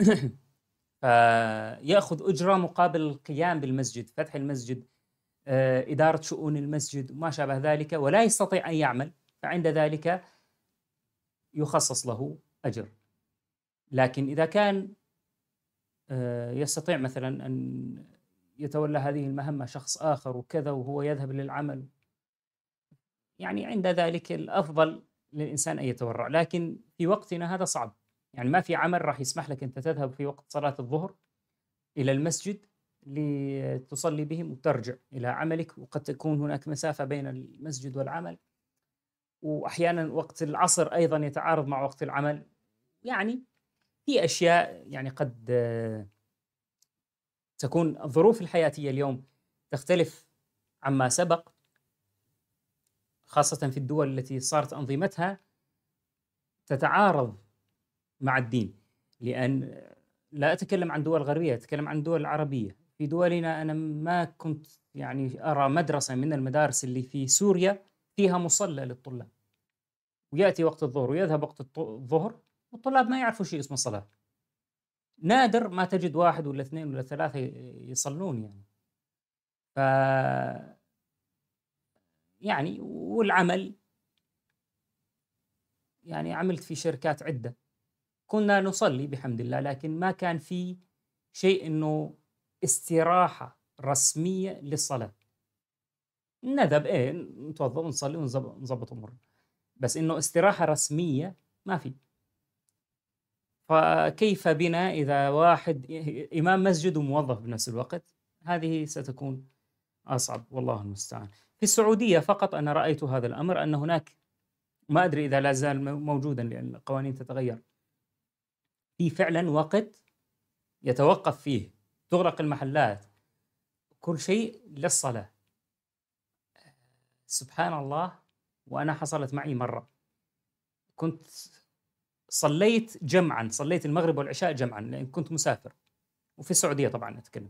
فيأخذ أجرة مقابل القيام بالمسجد، فتح المسجد، آه إدارة شؤون المسجد وما شابه ذلك، ولا يستطيع أن يعمل، فعند ذلك يخصص له أجر. لكن إذا كان آه يستطيع مثلا أن يتولى هذه المهمة شخص آخر وكذا وهو يذهب للعمل، يعني عند ذلك الأفضل للإنسان أن يتورع. لكن في وقتنا هذا صعب، يعني ما في عمل راح يسمح لك أنت تذهب في وقت صلاة الظهر إلى المسجد لتصلي بهم وترجع إلى عملك، وقد تكون هناك مسافة بين المسجد والعمل، وأحيانا وقت العصر أيضا يتعارض مع وقت العمل. يعني في أشياء يعني قد تكون الظروف الحياتية اليوم تختلف عما سبق، خاصة في الدول التي صارت أنظمتها تتعارض مع الدين. لأن لا أتكلم عن دول غربية، أتكلم عن دول عربية. في دولنا أنا ما كنت يعني أرى مدرسة من المدارس اللي في سوريا فيها مصلى للطلاب، ويأتي وقت الظهر ويذهب وقت الظهر والطلاب ما يعرفوا شيء اسمه صلاة. نادر ما تجد واحد ولا اثنين ولا ثلاثة يصلون يعني. ف يعني والعمل، يعني عملت في شركات عدة كنا نصلي بحمد الله، لكن ما كان في شيء إنه استراحة رسمية للصلاة. نذهب إيه نتوضأ ونصلي ونظبط أمورنا، بس إنه استراحة رسمية ما في. فكيف بنا إذا واحد إمام مسجد وموظف بنفس الوقت؟ هذه ستكون أصعب، والله المستعان. في السعودية فقط أنا رأيت هذا الأمر، أن هناك، ما أدري إذا لا زال موجودا لأن القوانين تتغير، في فعلا وقت يتوقف فيه، تغلق المحلات، كل شيء للصلاة. سبحان الله. وأنا حصلت معي مرة، كنت صليت جمعا، صليت المغرب والعشاء جمعا لأن كنت مسافر، وفي السعودية طبعا أتكلم.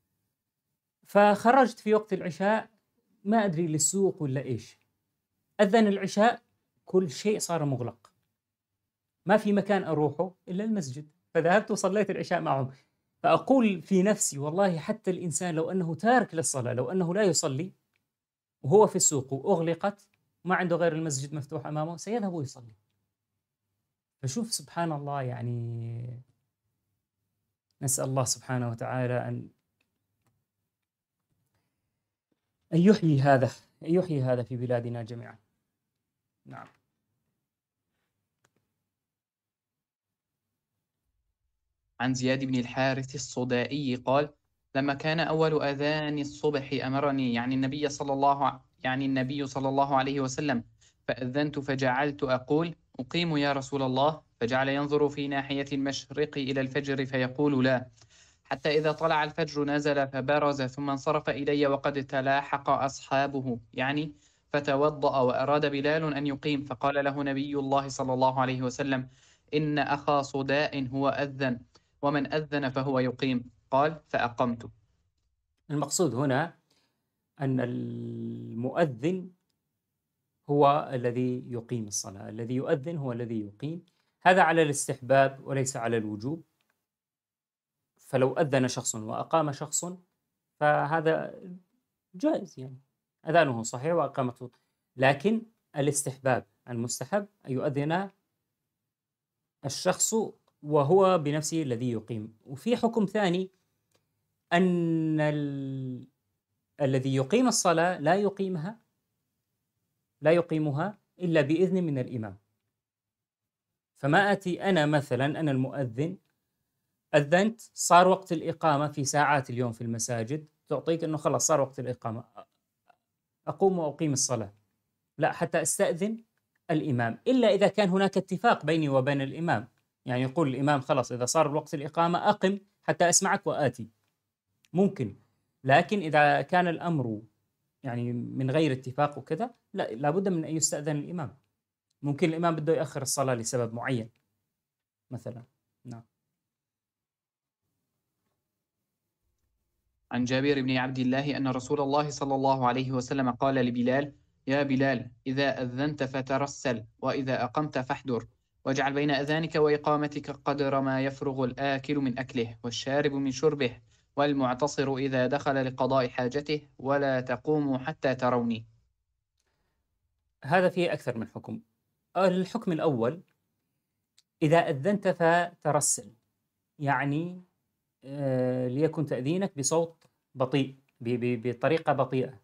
فخرجت في وقت العشاء، ما أدري للسوق ولا إيش، أذن العشاء، كل شيء صار مغلق، ما في مكان أروحه إلا المسجد، فذهبت وصليت العشاء معهم. فأقول في نفسي والله حتى الإنسان لو أنه تارك للصلاة، لو أنه لا يصلي وهو في السوق وأغلقت ما عنده غير المسجد مفتوح أمامه، سيذهب ويصلي. فشوف سبحان الله، يعني نسأل الله سبحانه وتعالى أن أن يحيي هذا أن يحيي هذا في بلادنا جميعا. نعم. عن زياد بن الحارث الصدائي قال: لما كان أول أذان الصبح أمرني يعني النبي صلى الله ع- يعني النبي صلى الله عليه وسلم، فأذنت فجعلت أقول: أقيم يا رسول الله، فجعل ينظر في ناحية المشرق إلى الفجر فيقول لا، حتى إذا طلع الفجر نزل فبرز ثم انصرف إلي وقد تلاحق أصحابه يعني، فتوضأ وأراد بلال أن يقيم، فقال له نبي الله صلى الله عليه وسلم: إن أخا صداء هو أذن، ومن أذن فهو يقيم. قال: فأقمت. المقصود هنا أن المؤذن هو الذي يقيم الصلاة، الذي يؤذن هو الذي يقيم. هذا على الاستحباب وليس على الوجوب. فلو أذن شخص وأقام شخص فهذا جائز، يعني أذانه صحيح وأقامته، لكن الاستحباب المستحب أن يؤذن الشخص وهو بنفسه الذي يقيم. وفي حكم ثاني، أن ال... الذي يقيم الصلاة لا يقيمها لا يقيمها إلا بإذن من الإمام. فما أتي أنا مثلا، أنا المؤذن أذنت، صار وقت الإقامة في ساعات اليوم في المساجد تعطيك أنه خلاص صار وقت الإقامة، أقوم وأقيم الصلاة. لا، حتى أستأذن الإمام، إلا إذا كان هناك اتفاق بيني وبين الإمام، يعني يقول الإمام خلاص إذا صار وقت الإقامة أقم حتى أسمعك وآتي، ممكن. لكن إذا كان الأمر يعني من غير اتفاق وكذا، لا، لابد من أن يستأذن الإمام. ممكن الإمام بده يأخر الصلاة لسبب معين مثلا. نعم. عن جابر بن عبد الله أن رسول الله صلى الله عليه وسلم قال لبلال: يا بلال، إذا أذنت فترسل، وإذا أقمت فاحذر، واجعل بين أذانك وإقامتك قدر ما يفرغ الآكل من أكله والشارب من شربه والمعتصر إذا دخل لقضاء حاجته، ولا تقوموا حتى تروني. هذا فيه أكثر من حكم. الحكم الأول، إذا أذنت فترسل، يعني آه، ليكن تأذينك بصوت بطيء، ب- ب- بطريقة بطيئة.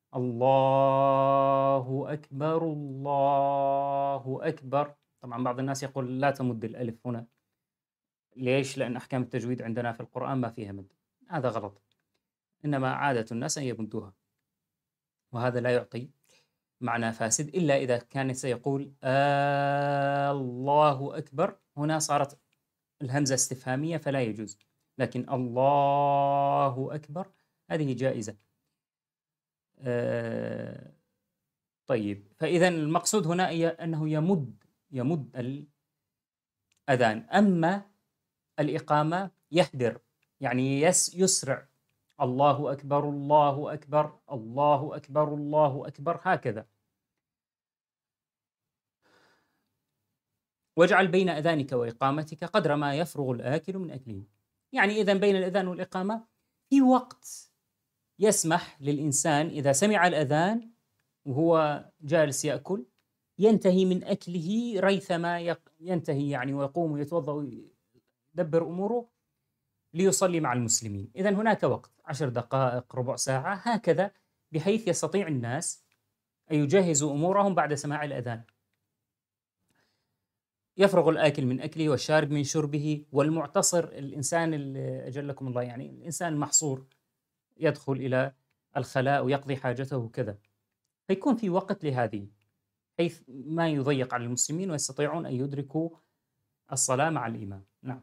الله أكبر، الله أكبر. طبعا بعض الناس يقول لا تمد الألف هنا. ليش؟ لأن أحكام التجويد عندنا في القرآن ما فيها مد. هذا غلط، إنما عادة الناس أن يمدوها، وهذا لا يعطي معنى فاسد، إلا إذا كان سيقول آه الله أكبر، هنا صارت الهمزة استفهامية فلا يجوز. لكن الله أكبر هذه جائزة. آه طيب، فإذا المقصود هنا أنه يمد يمد الأذان. أما الإقامة يحدر، يعني يس يسرع، الله أكبر الله أكبر الله أكبر الله أكبر، هكذا. واجعل بين أذانك وإقامتك قدر ما يفرغ الآكل من أكله، يعني إذا بين الأذان والإقامة في وقت يسمح للإنسان إذا سمع الأذان وهو جالس يأكل ينتهي من أكله ريثما ينتهي، يعني ويقوم ويتوضأ ويدبر أموره ليصلي مع المسلمين. إذن هناك وقت عشر دقائق، ربع ساعة، هكذا، بحيث يستطيع الناس أن يجهزوا أمورهم بعد سماع الأذان. يفرغ الآكل من أكله والشارب من شربه والمعتصر، الإنسان اللي أجلكم الله يعني الإنسان المحصور يدخل إلى الخلاء ويقضي حاجته كذا، فيكون في وقت لهذه حيث ما يضيق على المسلمين ويستطيعون أن يدركوا الصلاة مع الإمام. نعم.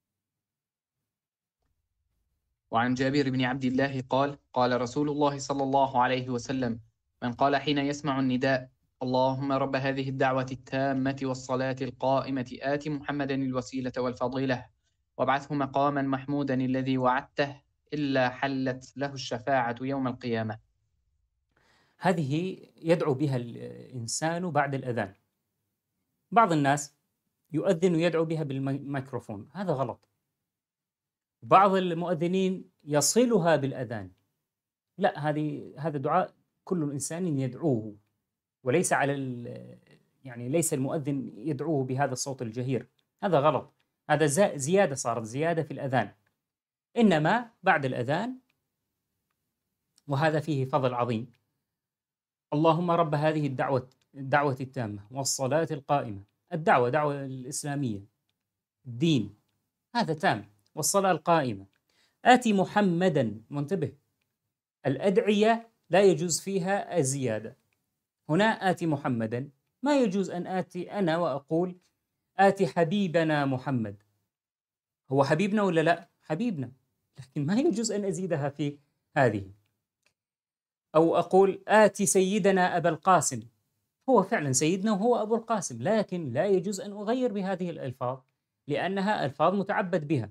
وعن جابر بن عبد الله قال قال رسول الله صلى الله عليه وسلم: من قال حين يسمع النداء: اللهم رب هذه الدعوة التامة والصلاة القائمة آت محمدا الوسيلة والفضيلة وابعثه مقاما محمودا الذي وعدته، إلا حلت له الشفاعة يوم القيامة. هذه يدعو بها الإنسان بعد الأذان. بعض الناس يؤذن ويدعو بها بالميكروفون، هذا غلط. بعض المؤذنين يصلها بالأذان، لا، هذه هذا دعاء كل إنسان يدعوه، وليس على يعني ليس المؤذن يدعوه بهذا الصوت الجهير، هذا غلط، هذا زيادة، صارت زيادة في الأذان. إنما بعد الأذان، وهذا فيه فضل عظيم: اللهم رب هذه الدعوة الدعوة التامة والصلاة القائمة. الدعوة دعوة الإسلامية، الدين هذا تام، والصلاة القائمة. آتي محمدا، منتبه، الأدعية لا يجوز فيها الزيادة. هنا آتي محمدا، ما يجوز أن آتي أنا وأقول آتي حبيبنا محمد. هو حبيبنا ولا لا؟ حبيبنا، لكن ما يجوز أن أزيدها في هذه. أو أقول آتي سيدنا أبا القاسم، هو فعلا سيدنا وهو أبو القاسم، لكن لا يجوز أن أغير بهذه الألفاظ لأنها ألفاظ متعبد بها.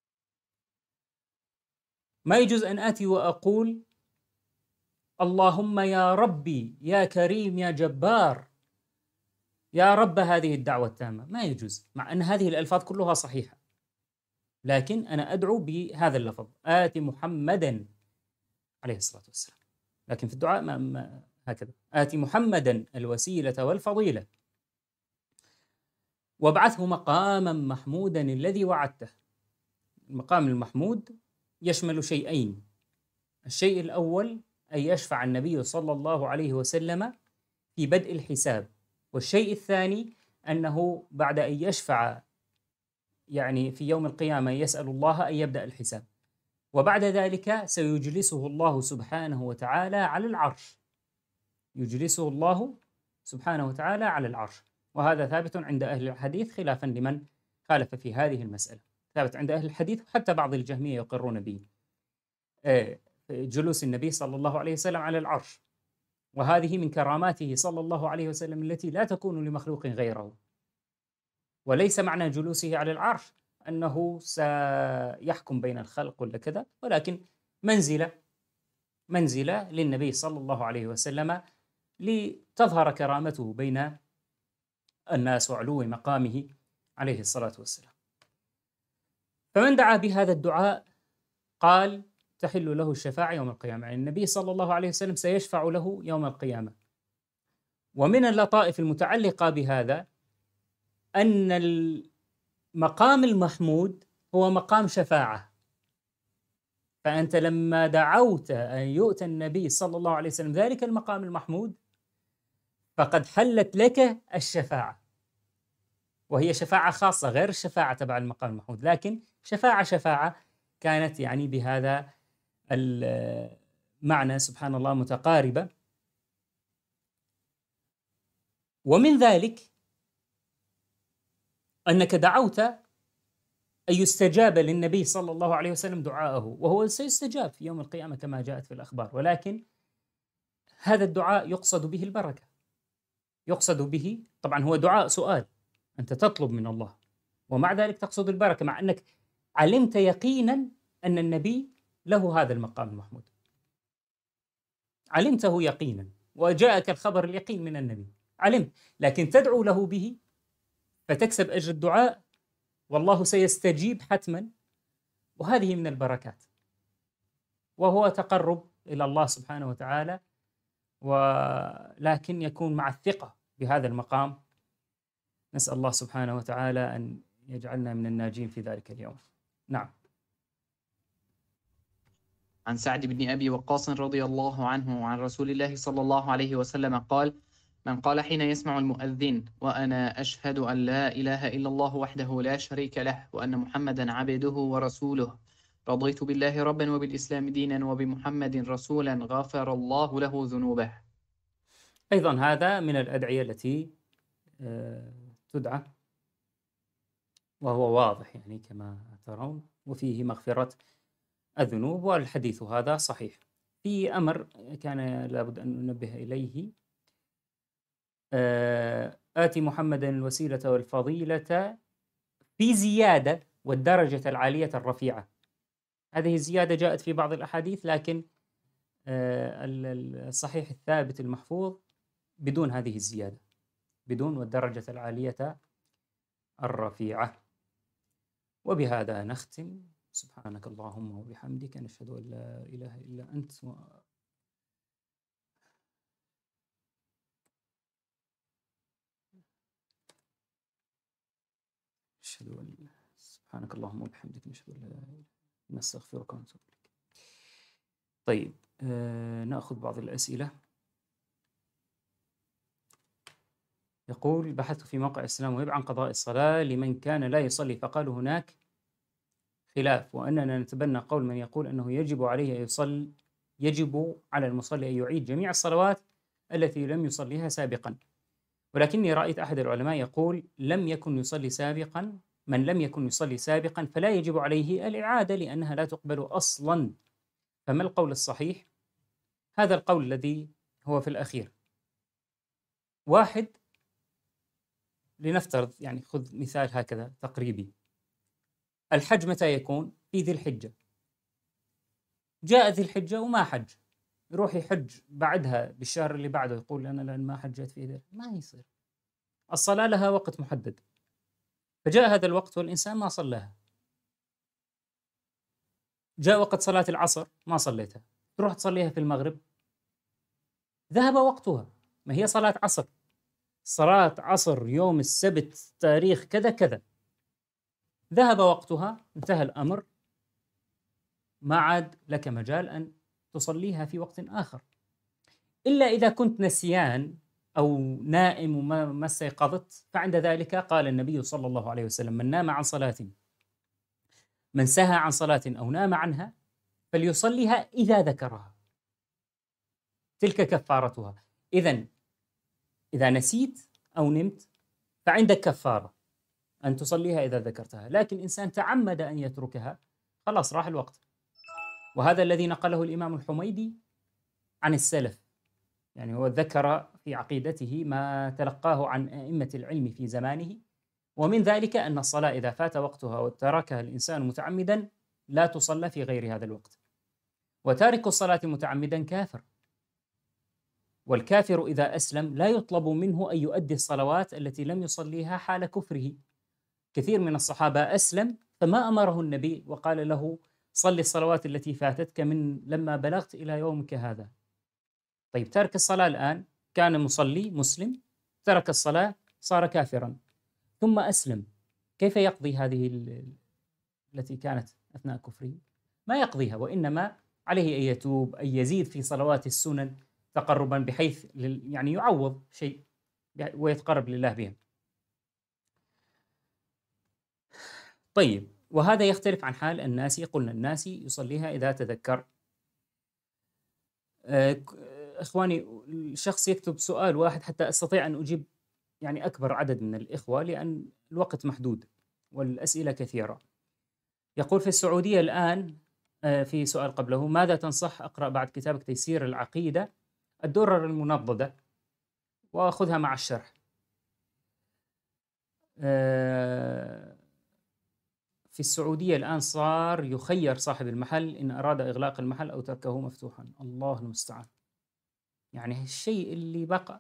ما يجوز أن آتي وأقول اللهم يا ربي يا كريم يا جبار يا رب هذه الدعوة التامة، ما يجوز، مع أن هذه الألفاظ كلها صحيحة، لكن أنا أدعو بهذا اللفظ آتي محمدا عليه الصلاة والسلام. لكن في الدعاء ما ما هكذا: آتي محمدا الوسيلة والفضيلة وابعثه مقاما محمودا الذي وعدته. المقام المحمود يشمل شيئين: الشيء الأول أن يشفع النبي صلى الله عليه وسلم في بدء الحساب، والشيء الثاني أنه بعد أن يشفع يعني في يوم القيامة يسأل الله أن يبدأ الحساب، وبعد ذلك سيجلسه الله سبحانه وتعالى على العرش، يجلسه الله سبحانه وتعالى على العرش. وهذا ثابت عند أهل الحديث خلافا لمن خالف في هذه المسألة، ثابت عند أهل الحديث، حتى بعض الجهمية يقرون به جلوس النبي صلى الله عليه وسلم على العرش، وهذه من كراماته صلى الله عليه وسلم التي لا تكون لمخلوق غيره. وليس معنى جلوسه على العرش أنه سيحكم بين الخلق ولا كذا، ولكن منزلة منزلة للنبي صلى الله عليه وسلم لتظهر كرامته بين الناس وعلو مقامه عليه الصلاة والسلام. فمن دعا بهذا الدعاء قال تحل له الشفاعة يوم القيامة، يعني النبي صلى الله عليه وسلم سيشفع له يوم القيامة. ومن اللطائف المتعلقة بهذا أن المقام المحمود هو مقام شفاعة، فأنت لما دعوت أن يؤتى النبي صلى الله عليه وسلم ذلك المقام المحمود فقد حلت لك الشفاعة، وهي شفاعة خاصة غير الشفاعة تبع المقام المحمود، لكن شفاعة شفاعة كانت يعني بهذا المعنى سبحان الله متقاربة. ومن ذلك أنك دعوت أن يستجاب للنبي صلى الله عليه وسلم دعاءه، وهو سيستجاب في يوم القيامة كما جاءت في الأخبار، ولكن هذا الدعاء يقصد به البركة، يقصد به طبعا هو دعاء سؤال، أنت تطلب من الله ومع ذلك تقصد البركة، مع أنك علمت يقينا أن النبي له هذا المقام المحمود، علمته يقينا وجاءك الخبر اليقين من النبي، علمت، لكن تدعو له به فتكسب أجر الدعاء والله سيستجيب حتما، وهذه من البركات، وهو تقرب إلى الله سبحانه وتعالى، ولكن يكون مع الثقة بهذا المقام. نسأل الله سبحانه وتعالى أن يجعلنا من الناجين في ذلك اليوم. نعم. عن سعد بن أبي وقاص رضي الله عنه عن رسول الله صلى الله عليه وسلم قال: من قال حين يسمع المؤذن وأنا أشهد أن لا إله إلا الله وحده لا شريك له وأن محمدا عبده ورسوله رضيت بالله ربا وبالإسلام دينا وبمحمد رسولا غفر الله له ذنوبه. أيضا هذا من الأدعية التي آه، تدعى، وهو واضح يعني كما ترون، وفيه مغفرة الذنوب، والحديث هذا صحيح. في أمر كان لابد أن ننبه إليه: آه، آتي محمدا الوسيلة والفضيلة في زيادة والدرجة العالية الرفيعة. هذه الزيادة جاءت في بعض الأحاديث، لكن آه، الصحيح الثابت المحفوظ بدون هذه الزيادة، بدون والدرجة العالية الرفيعة. وبهذا نختم. سبحانك اللهم وبحمدك، نشهد أن لا إله إلا أنت و... نشهد أن سبحانك اللهم وبحمدك، نشهد أن لا إله إلا أنت، نستغفرك ونتوب إليك. طيب، آه نأخذ بعض الأسئلة. يقول: بحثت في موقع السلام ويب عن قضاء الصلاة لمن كان لا يصلي، فقالوا هناك خلاف، وأننا نتبنى قول من يقول أنه يجب عليه أن يصلي، يجب على المصلي أن يعيد جميع الصلوات التي لم يصليها سابقا. ولكني رأيت أحد العلماء يقول: لم يكن يصلي سابقا، من لم يكن يصلي سابقا فلا يجب عليه الإعادة لأنها لا تقبل أصلا. فما القول الصحيح؟ هذا القول الذي هو في الأخير. واحد، لنفترض يعني خذ مثال هكذا تقريبي: الحج متى يكون؟ في ذي الحجة. جاء ذي الحجة وما حج، يروح يحج بعدها بالشهر اللي بعده، يقول أنا لأن ما حجيت في ذي، ما يصير. الصلاة لها وقت محدد، فجاء هذا الوقت والإنسان ما صلاها. جاء وقت صلاة العصر ما صليتها، تروح تصليها في المغرب، ذهب وقتها. ما هي صلاة عصر، صلاة عصر يوم السبت تاريخ كذا كذا، ذهب وقتها، انتهى الأمر، ما عاد لك مجال أن تصليها في وقت آخر، إلا إذا كنت نسيان أو نائم وما ما استيقظت. فعند ذلك قال النبي صلى الله عليه وسلم: من نام عن صلاة، من سهى عن صلاة أو نام عنها فليصليها إذا ذكرها، تلك كفارتها. إذن إذا نسيت أو نمت فعندك كفارة أن تصليها إذا ذكرتها، لكن إنسان تعمد أن يتركها، خلاص راح الوقت. وهذا الذي نقله الإمام الحميدي عن السلف، يعني هو ذكر في عقيدته ما تلقاه عن أئمة العلم في زمانه، ومن ذلك أن الصلاة إذا فات وقتها وتركها الإنسان متعمدا لا تصلى في غير هذا الوقت. وتارك الصلاة متعمدا كافر، والكافر إذا أسلم لا يطلب منه أن يؤدي الصلوات التي لم يصليها حال كفره. كثير من الصحابة أسلم فما أمره النبي وقال له: صلي الصلوات التي فاتتك من لما بلغت إلى يومك هذا. طيب، ترك الصلاة الآن، كان مصلي مسلم، ترك الصلاة صار كافرا، ثم أسلم، كيف يقضي هذه التي كانت أثناء كفره؟ ما يقضيها، وإنما عليه أن يتوب، أن يزيد في صلوات السنن تقربا، بحيث يعني يعوض شيء ويتقرب لله بهم. طيب، وهذا يختلف عن حال الناسي. قلنا الناسي يصليها إذا تذكر. إخواني، الشخص يكتب سؤال واحد حتى أستطيع أن أجيب يعني أكبر عدد من الإخوة، لأن الوقت محدود والأسئلة كثيرة. يقول: في السعودية الآن، في سؤال قبله: ماذا تنصح أقرأ بعد كتابك تيسير العقيدة الدرر المنضدة وأخذها مع الشرح؟ في السعودية الآن صار يخير صاحب المحل إن أراد إغلاق المحل أو تركه مفتوحا. الله المستعان، يعني الشيء اللي بقى.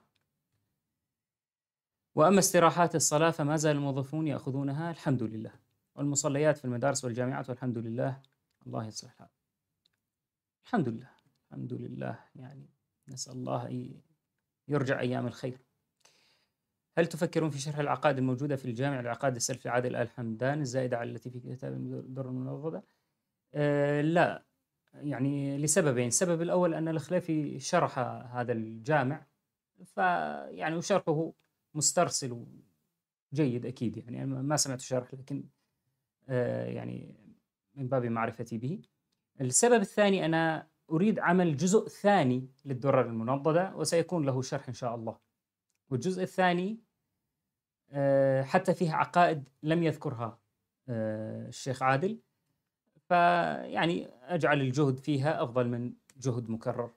وأما استراحات الصلاة فما زال الموظفون يأخذونها الحمد لله، والمصليات في المدارس والجامعات والحمد لله. الله يصلح الحال. الحمد لله، الحمد لله، يعني نسأل الله يرجع أيام الخير. هل تفكرون في شرح العقائد الموجودة في الجامع العقائد السلفي عادل آل حمدان الزائدة على التي في كتاب الدر المنضدة؟ أه لا، يعني لسببين. السبب الأول أن الخليفي شرح هذا الجامع فيعني وشرحه مسترسل جيد أكيد، يعني أنا ما سمعت الشرح، لكن آه، يعني من باب معرفتي به. السبب الثاني، أنا أريد عمل جزء ثاني للدرر المنضدة، وسيكون له شرح إن شاء الله. والجزء الثاني آه، حتى فيه عقائد لم يذكرها آه، الشيخ عادل، فيعني أجعل الجهد فيها أفضل من جهد مكرر.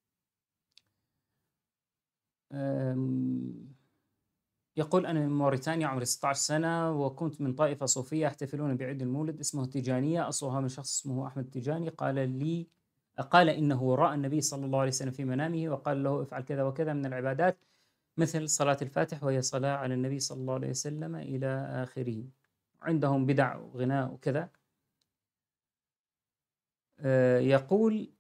أم، يقول: أنا من موريتانيا، عمري ستة عشر سنة، وكنت من طائفة صوفية يحتفلون بعيد المولد اسمه التيجانية، أصلها من شخص اسمه أحمد التيجاني، قال لي قال إنه رأى النبي صلى الله عليه وسلم في منامه وقال له افعل كذا وكذا من العبادات مثل صلاة الفاتح، وهي صلاة على النبي صلى الله عليه وسلم إلى آخره. عندهم بدع وغناء وكذا. أه يقول: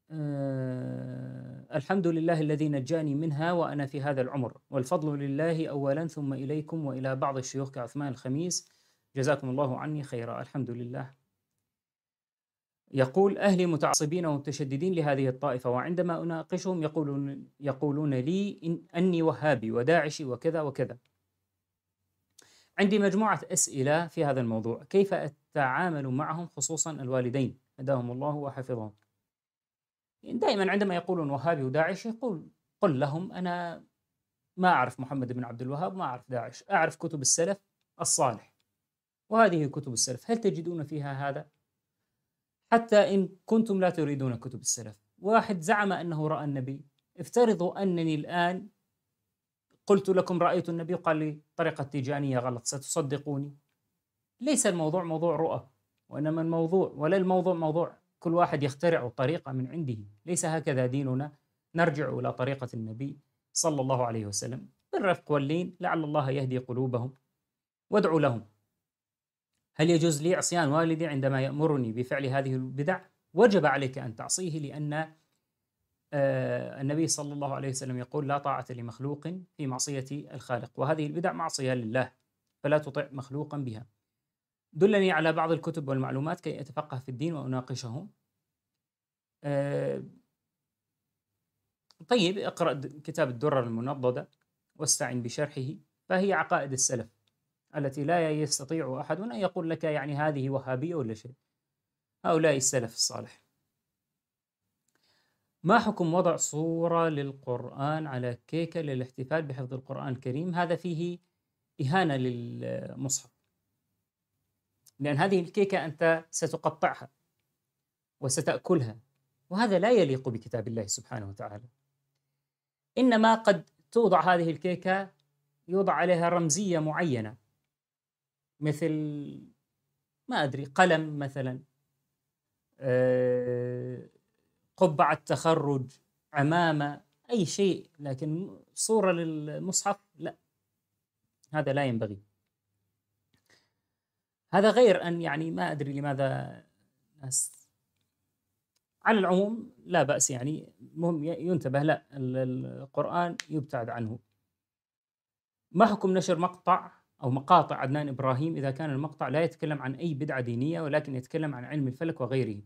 أه الحمد لله الذي نجاني منها وأنا في هذا العمر، والفضل لله أولا ثم إليكم وإلى بعض الشيوخ كعثمان الخميس، جزاكم الله عني خيرا. الحمد لله. يقول: أهلي متعصبين ومتشددين لهذه الطائفة، وعندما أناقشهم يقولون يقولون لي إن أني وهابي وداعشي وكذا وكذا. عندي مجموعة أسئلة في هذا الموضوع، كيف أتعامل معهم، خصوصا الوالدين هداهم الله وحفظهم؟ دائما عندما يقولون وهابي وداعش، يقول قل لهم: أنا ما أعرف محمد بن عبد الوهاب، ما أعرف داعش، أعرف كتب السلف الصالح، وهذه كتب السلف، هل تجدون فيها هذا؟ حتى إن كنتم لا تريدون كتب السلف. واحد زعم أنه رأى النبي، افترضوا أنني الآن قلت لكم رأيت النبي وقال لي طريقة تيجانية غلط، ستصدقوني؟ ليس الموضوع موضوع رؤى، وإنما الموضوع ولا الموضوع موضوع كل واحد يخترع طريقة من عنده. ليس هكذا ديننا. نرجع إلى طريقة النبي صلى الله عليه وسلم بالرفق واللين، لعل الله يهدي قلوبهم، وادعوا لهم. هل يجوز لي عصيان والدي عندما يأمرني بفعل هذه البدع؟ وجب عليك أن تعصيه، لأن آه النبي صلى الله عليه وسلم يقول: لا طاعة لمخلوق في معصية الخالق، وهذه البدع معصية لله، فلا تطع مخلوقا بها. دلني على بعض الكتب والمعلومات كي أتفقه في الدين وأناقشهم. آه طيب، اقرأ كتاب الدرر المنضدة واستعن بشرحه، فهي عقائد السلف التي لا يستطيع أحد أن يقول لك يعني هذه وهابية ولا شيء. هؤلاء السلف الصالح. ما حكم وضع صورة للقرآن على كيكة للاحتفال بحفظ القرآن الكريم؟ هذا فيه إهانة للمصحف، لأن هذه الكيكة أنت ستقطعها وستأكلها، وهذا لا يليق بكتاب الله سبحانه وتعالى. إنما قد توضع هذه الكيكة، يوضع عليها رمزية معينة، مثل ما أدري قلم مثلا، أه قبعة تخرج، عمامة، أي شيء، لكن صورة للمصحف لا، هذا لا ينبغي. هذا غير أن يعني ما أدري لماذا ناس، على العموم لا بأس، يعني المهم ينتبه، لا، القرآن يبتعد عنه. ما حكم نشر مقطع أو مقاطع عدنان إبراهيم إذا كان المقطع لا يتكلم عن أي بدعة دينية، ولكن يتكلم عن علم الفلك وغيره؟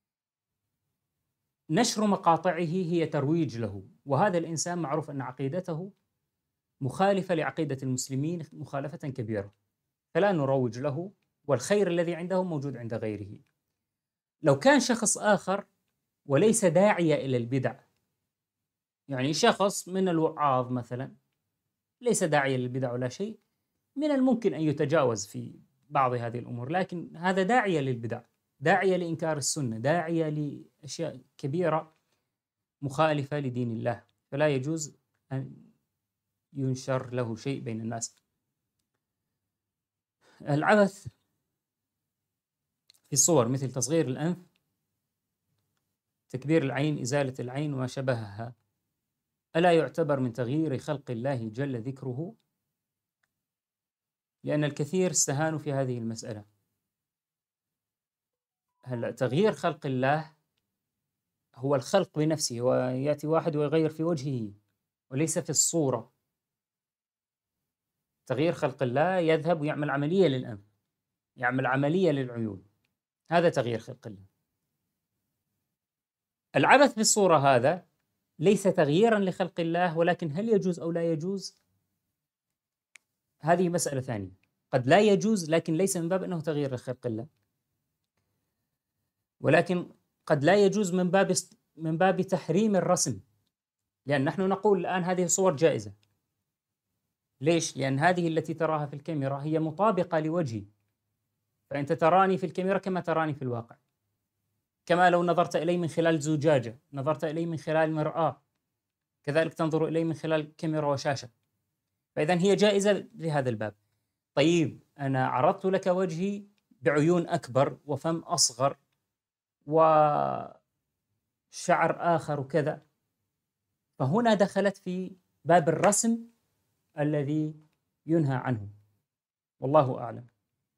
نشر مقاطعه هي ترويج له، وهذا الإنسان معروف أن عقيدته مخالفة لعقيدة المسلمين مخالفة كبيرة، فلا نروج له، والخير الذي عنده موجود عند غيره. لو كان شخص آخر وليس داعية إلى البدع، يعني شخص من الوعاظ مثلا ليس داعية للبدع ولا شيء، من الممكن أن يتجاوز في بعض هذه الأمور، لكن هذا داعية للبدع، داعية لإنكار السنة، داعية لأشياء كبيرة مخالفة لدين الله، فلا يجوز أن ينشر له شيء بين الناس. العبث في الصور مثل تصغير الأنف، تكبير العين، إزالة العين وما شبهها، ألا يعتبر من تغيير خلق الله جل ذكره؟ لأن الكثير استهانوا في هذه المسألة. هلا تغيير خلق الله هو الخلق بنفسه، ويأتي واحد ويغير في وجهه وليس في الصورة. تغيير خلق الله يذهب ويعمل عملية للأنف، يعمل عملية للعيون، هذا تغيير خلق الله. العبث بالصورة هذا ليس تغييرا لخلق الله، ولكن هل يجوز أو لا يجوز؟ هذه مسألة ثانية. قد لا يجوز لكن ليس من باب أنه تغيير لخلق الله، ولكن قد لا يجوز من باب من باب تحريم الرسم، لأن نحن نقول الآن هذه صور جائزة. ليش؟ لأن هذه التي تراها في الكاميرا هي مطابقة لوجهي، فأنت تراني في الكاميرا كما تراني في الواقع، كما لو نظرت إلي من خلال زجاجة، نظرت إلي من خلال مرآة، كذلك تنظر إلي من خلال كاميرا وشاشة. فإذا هي جائزة لهذا الباب. طيب أنا عرضت لك وجهي بعيون أكبر وفم أصغر وشعر آخر وكذا، فهنا دخلت في باب الرسم الذي ينهى عنه، والله أعلم.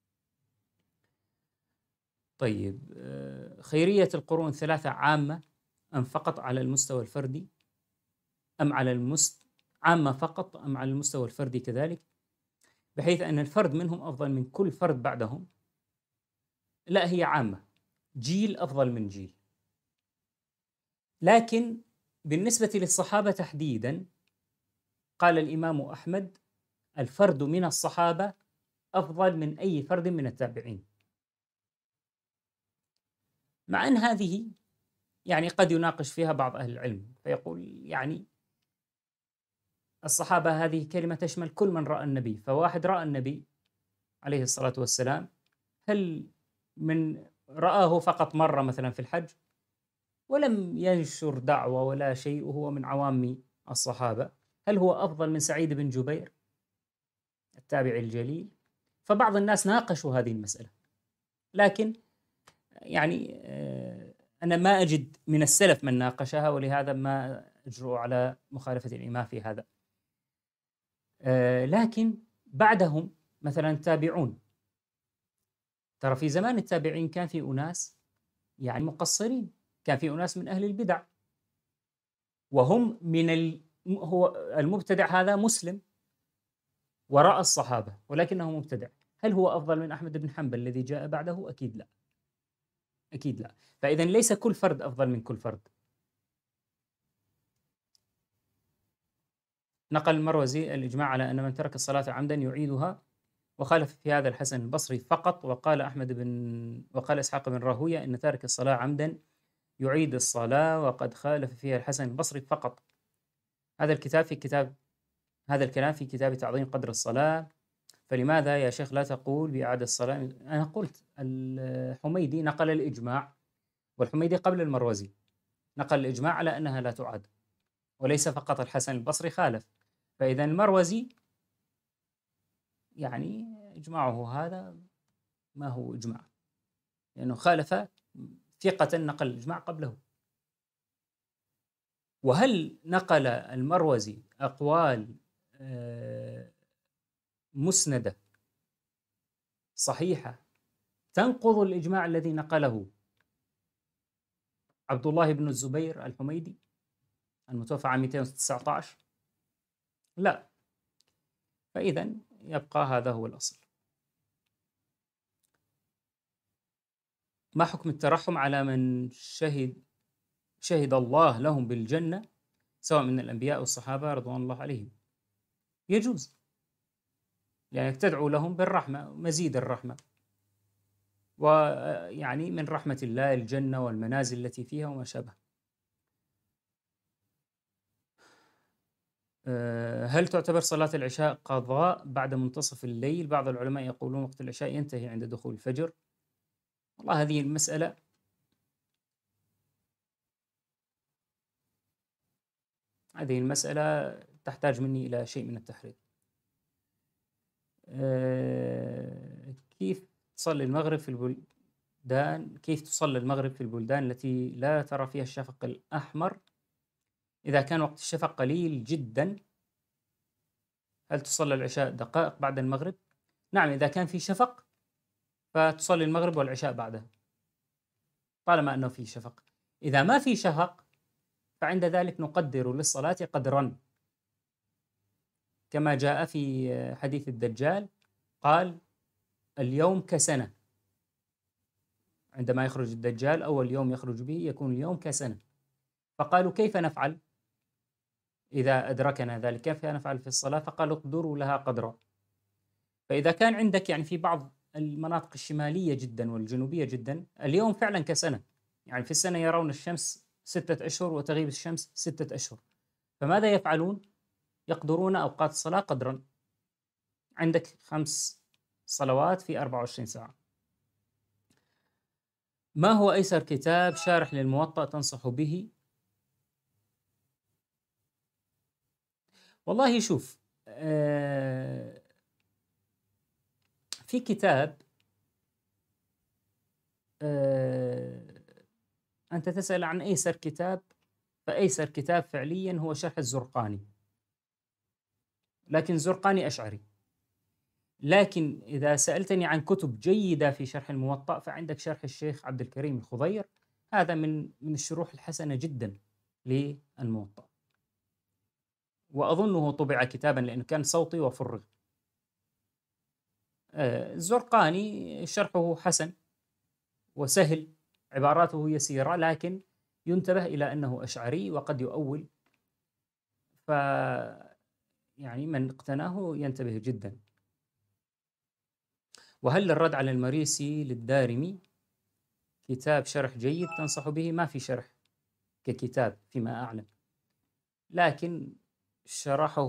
طيب، خيرية القرون الثلاثة عامة أم فقط على المستوى الفردي؟ أم على المست عامة فقط أم على المستوى الفردي كذلك، بحيث أن الفرد منهم أفضل من كل فرد بعدهم؟ لا، هي عامة، جيل أفضل من جيل. لكن بالنسبة للصحابة تحديدا قال الإمام أحمد: الفرد من الصحابة أفضل من أي فرد من التابعين. مع أن هذه يعني قد يناقش فيها بعض أهل العلم، فيقول يعني الصحابة هذه كلمة تشمل كل من رأى النبي، فواحد رأى النبي عليه الصلاة والسلام، هل من رآه فقط مرة مثلا في الحج ولم ينشر دعوة ولا شيء وهو من عوام الصحابة، هل هو أفضل من سعيد بن جبير التابعي الجليل؟ فبعض الناس ناقشوا هذه المسألة، لكن يعني أنا ما أجد من السلف من ناقشها، ولهذا ما أجرؤ على مخالفة الإمام في هذا. لكن بعدهم مثلا التابعون، ترى في زمان التابعين كان في أناس يعني مقصرين، كان في أناس من أهل البدع، وهم من ال... هو المبتدع هذا مسلم وراء الصحابة ولكنه مبتدع. هل هو أفضل من أحمد بن حنبل الذي جاء بعده؟ أكيد لا، أكيد لا. فإذا ليس كل فرد أفضل من كل فرد. نقل المروزي الإجماع على أن من ترك الصلاة عمدا يعيدها، وخالف في هذا الحسن البصري فقط، وقال أحمد بن وقال إسحاق بن راهوية أن تارك الصلاة عمدا يعيد الصلاة، وقد خالف فيها الحسن البصري فقط. هذا الكتاب في كتاب هذا الكلام في كتاب تعظيم قدر الصلاة. فلماذا يا شيخ لا تقول بإعادة الصلاة؟ أنا قلت الحميدي نقل الإجماع، والحميدي قبل المروزي نقل الإجماع على أنها لا تعاد، وليس فقط الحسن البصري خالف. فإذا المروزي يعني إجماعه هذا ما هو إجماع، لأنه خالف ثقة نقل الإجماع قبله. وهل نقل المروزي أقوال مسندة صحيحة تنقض الإجماع الذي نقله عبد الله بن الزبير الحميدي المتوفى عام مئتين وتسعة عشر؟ لا. فإذا يبقى هذا هو الأصل. ما حكم الترحم على من شهد شهد الله لهم بالجنة سواء من الأنبياء والصحابة رضوان الله عليهم؟ يجوز، يعني تدعو لهم بالرحمة، مزيد الرحمة، ويعني من رحمة الله الجنة والمنازل التي فيها وما شابه. هل تعتبر صلاة العشاء قضاء بعد منتصف الليل؟ بعض العلماء يقولون وقت العشاء ينتهي عند دخول الفجر. والله هذه المسألة هذه المسألة تحتاج مني إلى شيء من التحرير. أه كيف تصلي المغرب في البلدان كيف تصلي المغرب في البلدان التي لا ترى فيها الشفق الأحمر؟ إذا كان وقت الشفق قليل جدا هل تصلي العشاء دقائق بعد المغرب؟ نعم، إذا كان في شفق فتصلي المغرب والعشاء بعدها طالما أنه في شفق. إذا ما في شفق فعند ذلك نقدر للصلاة قدرا، كما جاء في حديث الدجال قال اليوم كسنة، عندما يخرج الدجال أول يوم يخرج به يكون اليوم كسنة. فقالوا كيف نفعل؟ إذا أدركنا ذلك كيف نفعل في الصلاة؟ فقال اقدروا لها قدرا. فإذا كان عندك يعني في بعض المناطق الشمالية جدا والجنوبية جدا اليوم فعلا كسنة، يعني في السنة يرون الشمس ستة أشهر وتغيب الشمس ستة أشهر، فماذا يفعلون؟ يقدرون أوقات الصلاة قدرا. عندك خمس صلوات في أربعة وعشرين ساعة. ما هو أيسر كتاب شارح للموطأ تنصح به؟ والله شوف، آه في كتاب، آه أنت تسأل عن أيسر كتاب، فأيسر كتاب فعليا هو شرح الزرقاني، لكن زرقاني أشعري. لكن إذا سألتني عن كتب جيدة في شرح الموطأ فعندك شرح الشيخ عبد الكريم الخضير، هذا من من الشروح الحسنة جدا للموطأ، وأظنه طبع كتابا لأنه كان صوتي وفرغ. آه، الزرقاني شرحه حسن وسهل، عباراته يسيرة، لكن ينتبه إلى أنه أشعري وقد يؤول، ف يعني من اقتناه ينتبه جدا. وهل الرد على المريسي للدارمي كتاب شرح جيد تنصح به؟ ما في شرح ككتاب فيما أعلم، لكن شرحه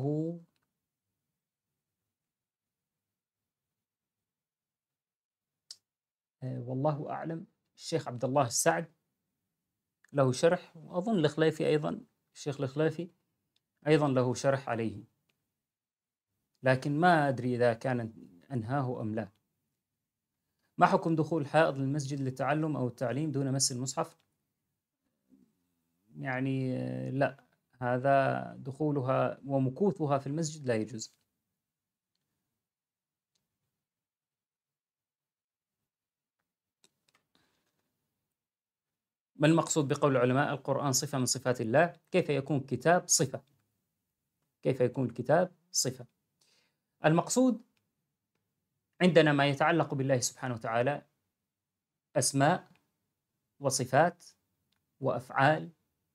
آه، والله أعلم الشيخ عبد الله السعد له شرح، وأظن الخليفي أيضا، الشيخ الخليفي أيضا له شرح عليه، لكن ما أدري إذا كان أنهاه أم لا. ما حكم دخول حائض للمسجد للتعلم أو التعليم دون مس المصحف؟ يعني آه، لا، هذا دخولها ومكوثها في المسجد لا يجوز. ما المقصود بقول العلماء القرآن صفة من صفات الله؟ كيف يكون كتاب صفة؟ كيف يكون الكتاب صفة؟ المقصود عندنا ما يتعلق بالله سبحانه وتعالى أسماء وصفات وأفعال،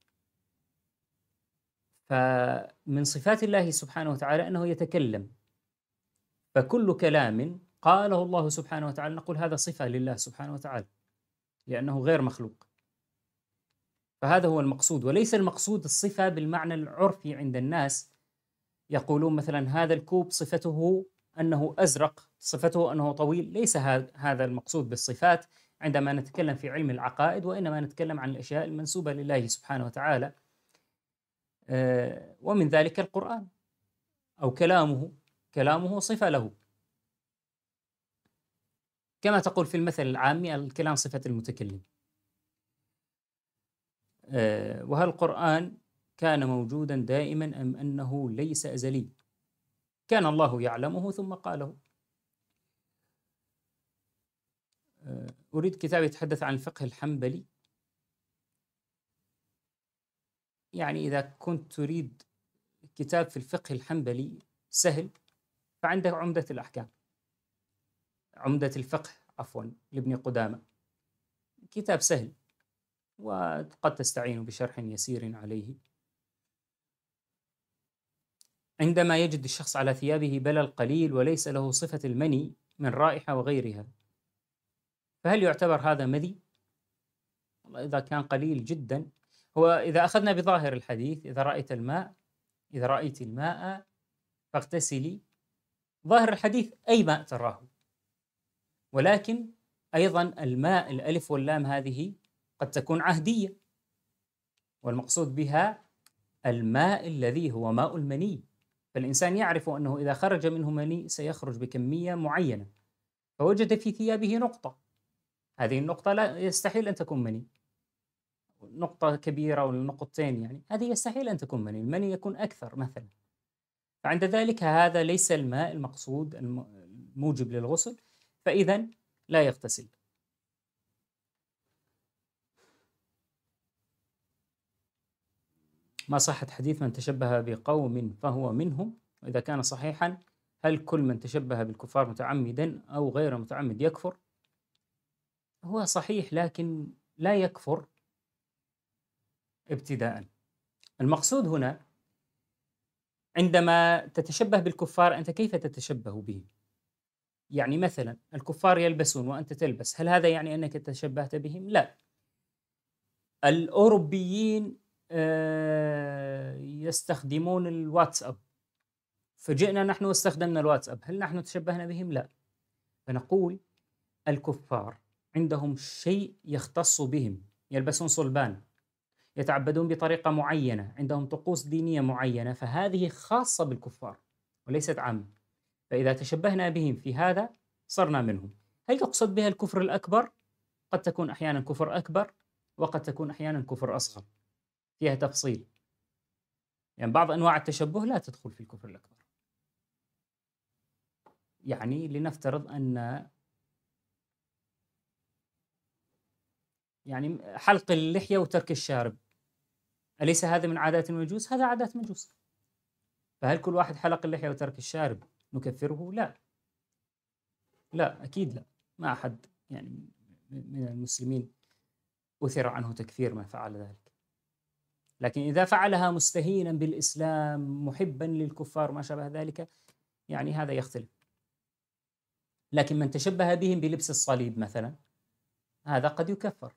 فمن صفات الله سبحانه وتعالى أنه يتكلم، فكل كلام قاله الله سبحانه وتعالى نقول هذا صفة لله سبحانه وتعالى لأنه غير مخلوق. فهذا هو المقصود، وليس المقصود الصفة بالمعنى العرفي عند الناس، يقولون مثلا هذا الكوب صفته أنه أزرق، صفته أنه طويل. ليس هذا المقصود بالصفات عندما نتكلم في علم العقائد، وإنما نتكلم عن الأشياء المنسوبة لله سبحانه وتعالى، ومن ذلك القرآن أو كلامه، كلامه صفة له، كما تقول في المثل العامي الكلام صفة المتكلم. وهل القرآن كان موجودا دائما أم أنه ليس أزلي؟ كان الله يعلمه ثم قاله. أريد كتاب يتحدث عن الفقه الحنبلي. يعني إذا كنت تريد كتاب في الفقه الحنبلي سهل فعندك عمدة الأحكام، عمدة الفقه عفوا لابن قدامة، كتاب سهل وقد تستعين بشرح يسير عليه. عندما يجد الشخص على ثيابه بلل قليل وليس له صفة المني من رائحة وغيرها، فهل يعتبر هذا مذي؟ والله إذا كان قليل جدا، هو إذا أخذنا بظاهر الحديث إذا رأيت الماء إذا رأيت الماء فاغتسلي، ظاهر الحديث أي ماء تراه، ولكن أيضا الماء الألف واللام هذه قد تكون عهدية، والمقصود بها الماء الذي هو ماء المني، فالإنسان يعرف أنه إذا خرج منه مني سيخرج بكمية معينة، فوجد في ثيابه نقطة، هذه النقطة لا يستحيل أن تكون مني، نقطة كبيرة ولا نقطتين، يعني هذه يستحيل أن تكون مني، المني يكون أكثر مثلا. فعند ذلك هذا ليس الماء المقصود الموجب للغسل، فإذا لا يغتسل. ما صحة حديث من تشبه بقوم فهو منهم؟ وإذا كان صحيحا هل كل من تشبه بالكفار متعمدا أو غير متعمد يكفر؟ هو صحيح لكن لا يكفر ابتداء. المقصود هنا عندما تتشبه بالكفار أنت كيف تتشبه بهم؟ يعني مثلا الكفار يلبسون وأنت تلبس، هل هذا يعني أنك تشبهت بهم؟ لا. الأوروبيين آه، يستخدمون الواتساب، فجئنا نحن واستخدمنا الواتساب، هل نحن تشبهنا بهم؟ لا. فنقول الكفار عندهم شيء يختص بهم، يلبسون صلبان، يتعبدون بطريقة معينة، عندهم طقوس دينية معينة، فهذه خاصة بالكفار وليست عامة. فإذا تشبهنا بهم في هذا صرنا منهم. هل يقصد بها الكفر الأكبر؟ قد تكون أحيانا كفر أكبر، وقد تكون أحيانا كفر أصغر، فيها تفصيل. يعني بعض أنواع التشبه لا تدخل في الكفر الأكبر. يعني لنفترض أن يعني حلق اللحية وترك الشارب، أليس هذا من عادات المجوس؟ هذا عادات مجوس. فهل كل واحد حلق اللحية وترك الشارب نكفره؟ لا، لا أكيد لا. ما أحد يعني من المسلمين أثر عنه تكفير من فعل ذلك. لكن إذا فعلها مستهينا بالإسلام محبا للكفار وما شابه ذلك، يعني هذا يختلف. لكن من تشبه بهم بلبس الصليب مثلا، هذا قد يكفر.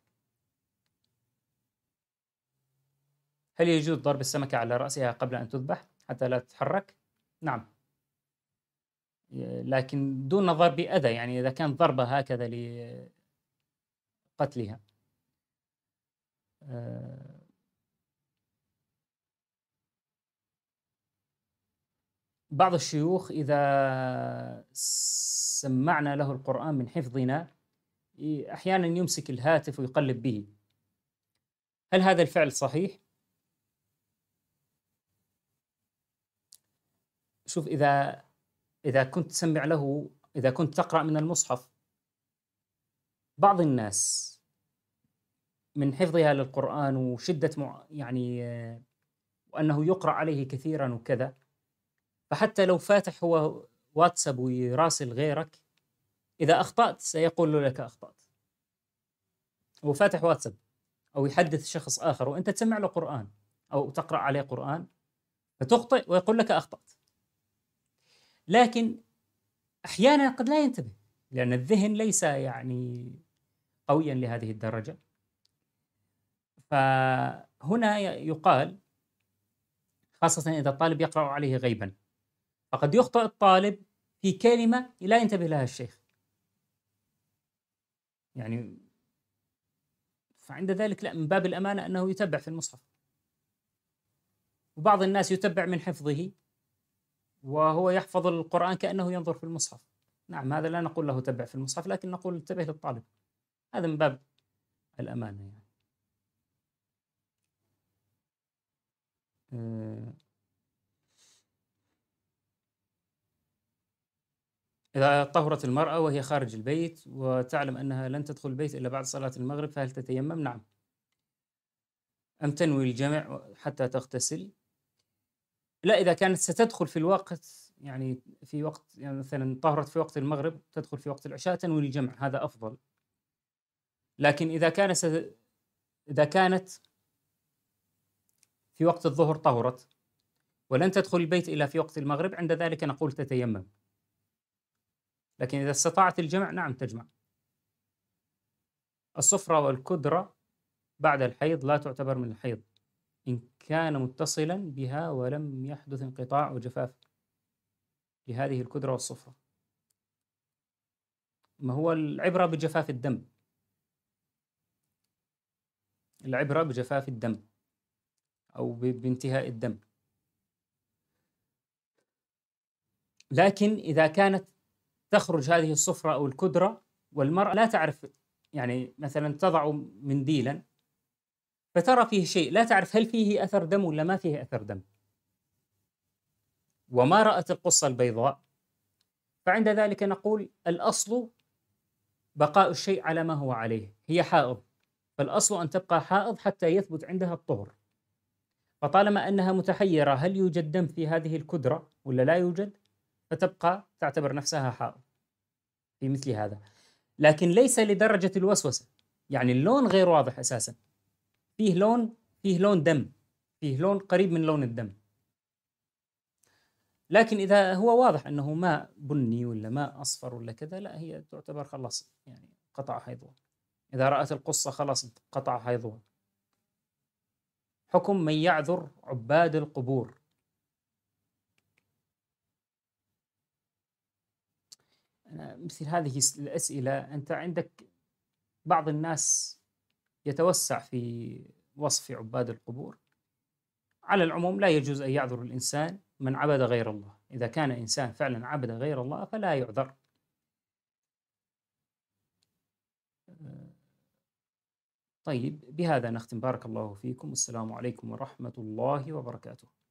هل يجوز ضرب السمكة على رأسها قبل أن تذبح حتى لا تتحرك؟ نعم، لكن دون ضرب أذى. يعني إذا كان ضربة هكذا لقتلها. بعض الشيوخ إذا سمعنا له القرآن من حفظنا أحيانا يمسك الهاتف ويقلب به، هل هذا الفعل صحيح؟ شوف، إذا إذا كنت تسمع له، إذا كنت تقرأ من المصحف، بعض الناس من حفظها للقرآن وشدة مع يعني وأنه يقرأ عليه كثيرا وكذا، فحتى لو فاتح هو واتساب ويراسل غيرك، إذا أخطأت سيقول لك أخطأت. هو فاتح واتساب أو يحدث شخص آخر وأنت تسمع له قرآن أو تقرأ عليه قرآن، فتخطئ ويقول لك أخطأت. لكن أحيانا قد لا ينتبه، لأن الذهن ليس يعني قويا لهذه الدرجة. فهنا يقال، خاصة إذا الطالب يقرأ عليه غيبا، فقد يخطئ الطالب في كلمة لا ينتبه لها الشيخ، يعني فعند ذلك لا، من باب الأمانة أنه يتبع في المصحف. وبعض الناس يتبع من حفظه وهو يحفظ القرآن كأنه ينظر في المصحف. نعم، هذا لا نقول له تبع في المصحف، لكن نقول انتبه للطالب. هذا من باب الأمانة يعني. أه إذا طهرت المرأة وهي خارج البيت وتعلم أنها لن تدخل البيت إلا بعد صلاة المغرب، فهل تتيمم؟ نعم. أم تنوي الجمع حتى تغتسل؟ لا، إذا كانت ستدخل في الوقت، يعني في وقت، يعني مثلا طهرت في وقت المغرب تدخل في وقت العشاء، تنوي الجمع، هذا أفضل. لكن إذا كان ست... إذا كانت في وقت الظهر طهرت ولن تدخل البيت إلا في وقت المغرب، عند ذلك نقول تتيمم. لكن إذا استطاعت الجمع نعم تجمع. الصفرة والكدرة بعد الحيض لا تعتبر من الحيض إن كان متصلا بها ولم يحدث انقطاع وجفاف لهذه الكدرة والصفرة. ما هو العبرة بجفاف الدم، العبرة بجفاف الدم أو بانتهاء الدم. لكن إذا كانت تخرج هذه الصفرة أو الكدرة والمرأة لا تعرف، يعني مثلا تضع منديلا فترى فيه شيء، لا تعرف هل فيه أثر دم ولا ما فيه أثر دم، وما رأت القصة البيضاء، فعند ذلك نقول الأصل بقاء الشيء على ما هو عليه. هي حائض، فالأصل أن تبقى حائض حتى يثبت عندها الطهر. فطالما أنها متحيرة هل يوجد دم في هذه الكدرة ولا لا يوجد، فتبقى تعتبر نفسها حائض في مثل هذا. لكن ليس لدرجة الوسوسة، يعني اللون غير واضح أساسا، فيه لون فيه لون دم، فيه لون قريب من لون الدم، لكن إذا هو واضح أنه ماء بني ولا ماء أصفر ولا كذا، لا، هي تعتبر خلاص يعني قطع حيضها. إذا رأت القصة خلاص قطع حيضها. حكم من يعذر عباد القبور. أنا مثل هذه الأسئلة، أنت عندك بعض الناس يتوسع في وصف عباد القبور. على العموم لا يجوز أن يعذر الإنسان من عبد غير الله. إذا كان إنسان فعلا عبد غير الله فلا يعذر. طيب، بهذا نختم. بارك الله فيكم. السلام عليكم ورحمة الله وبركاته.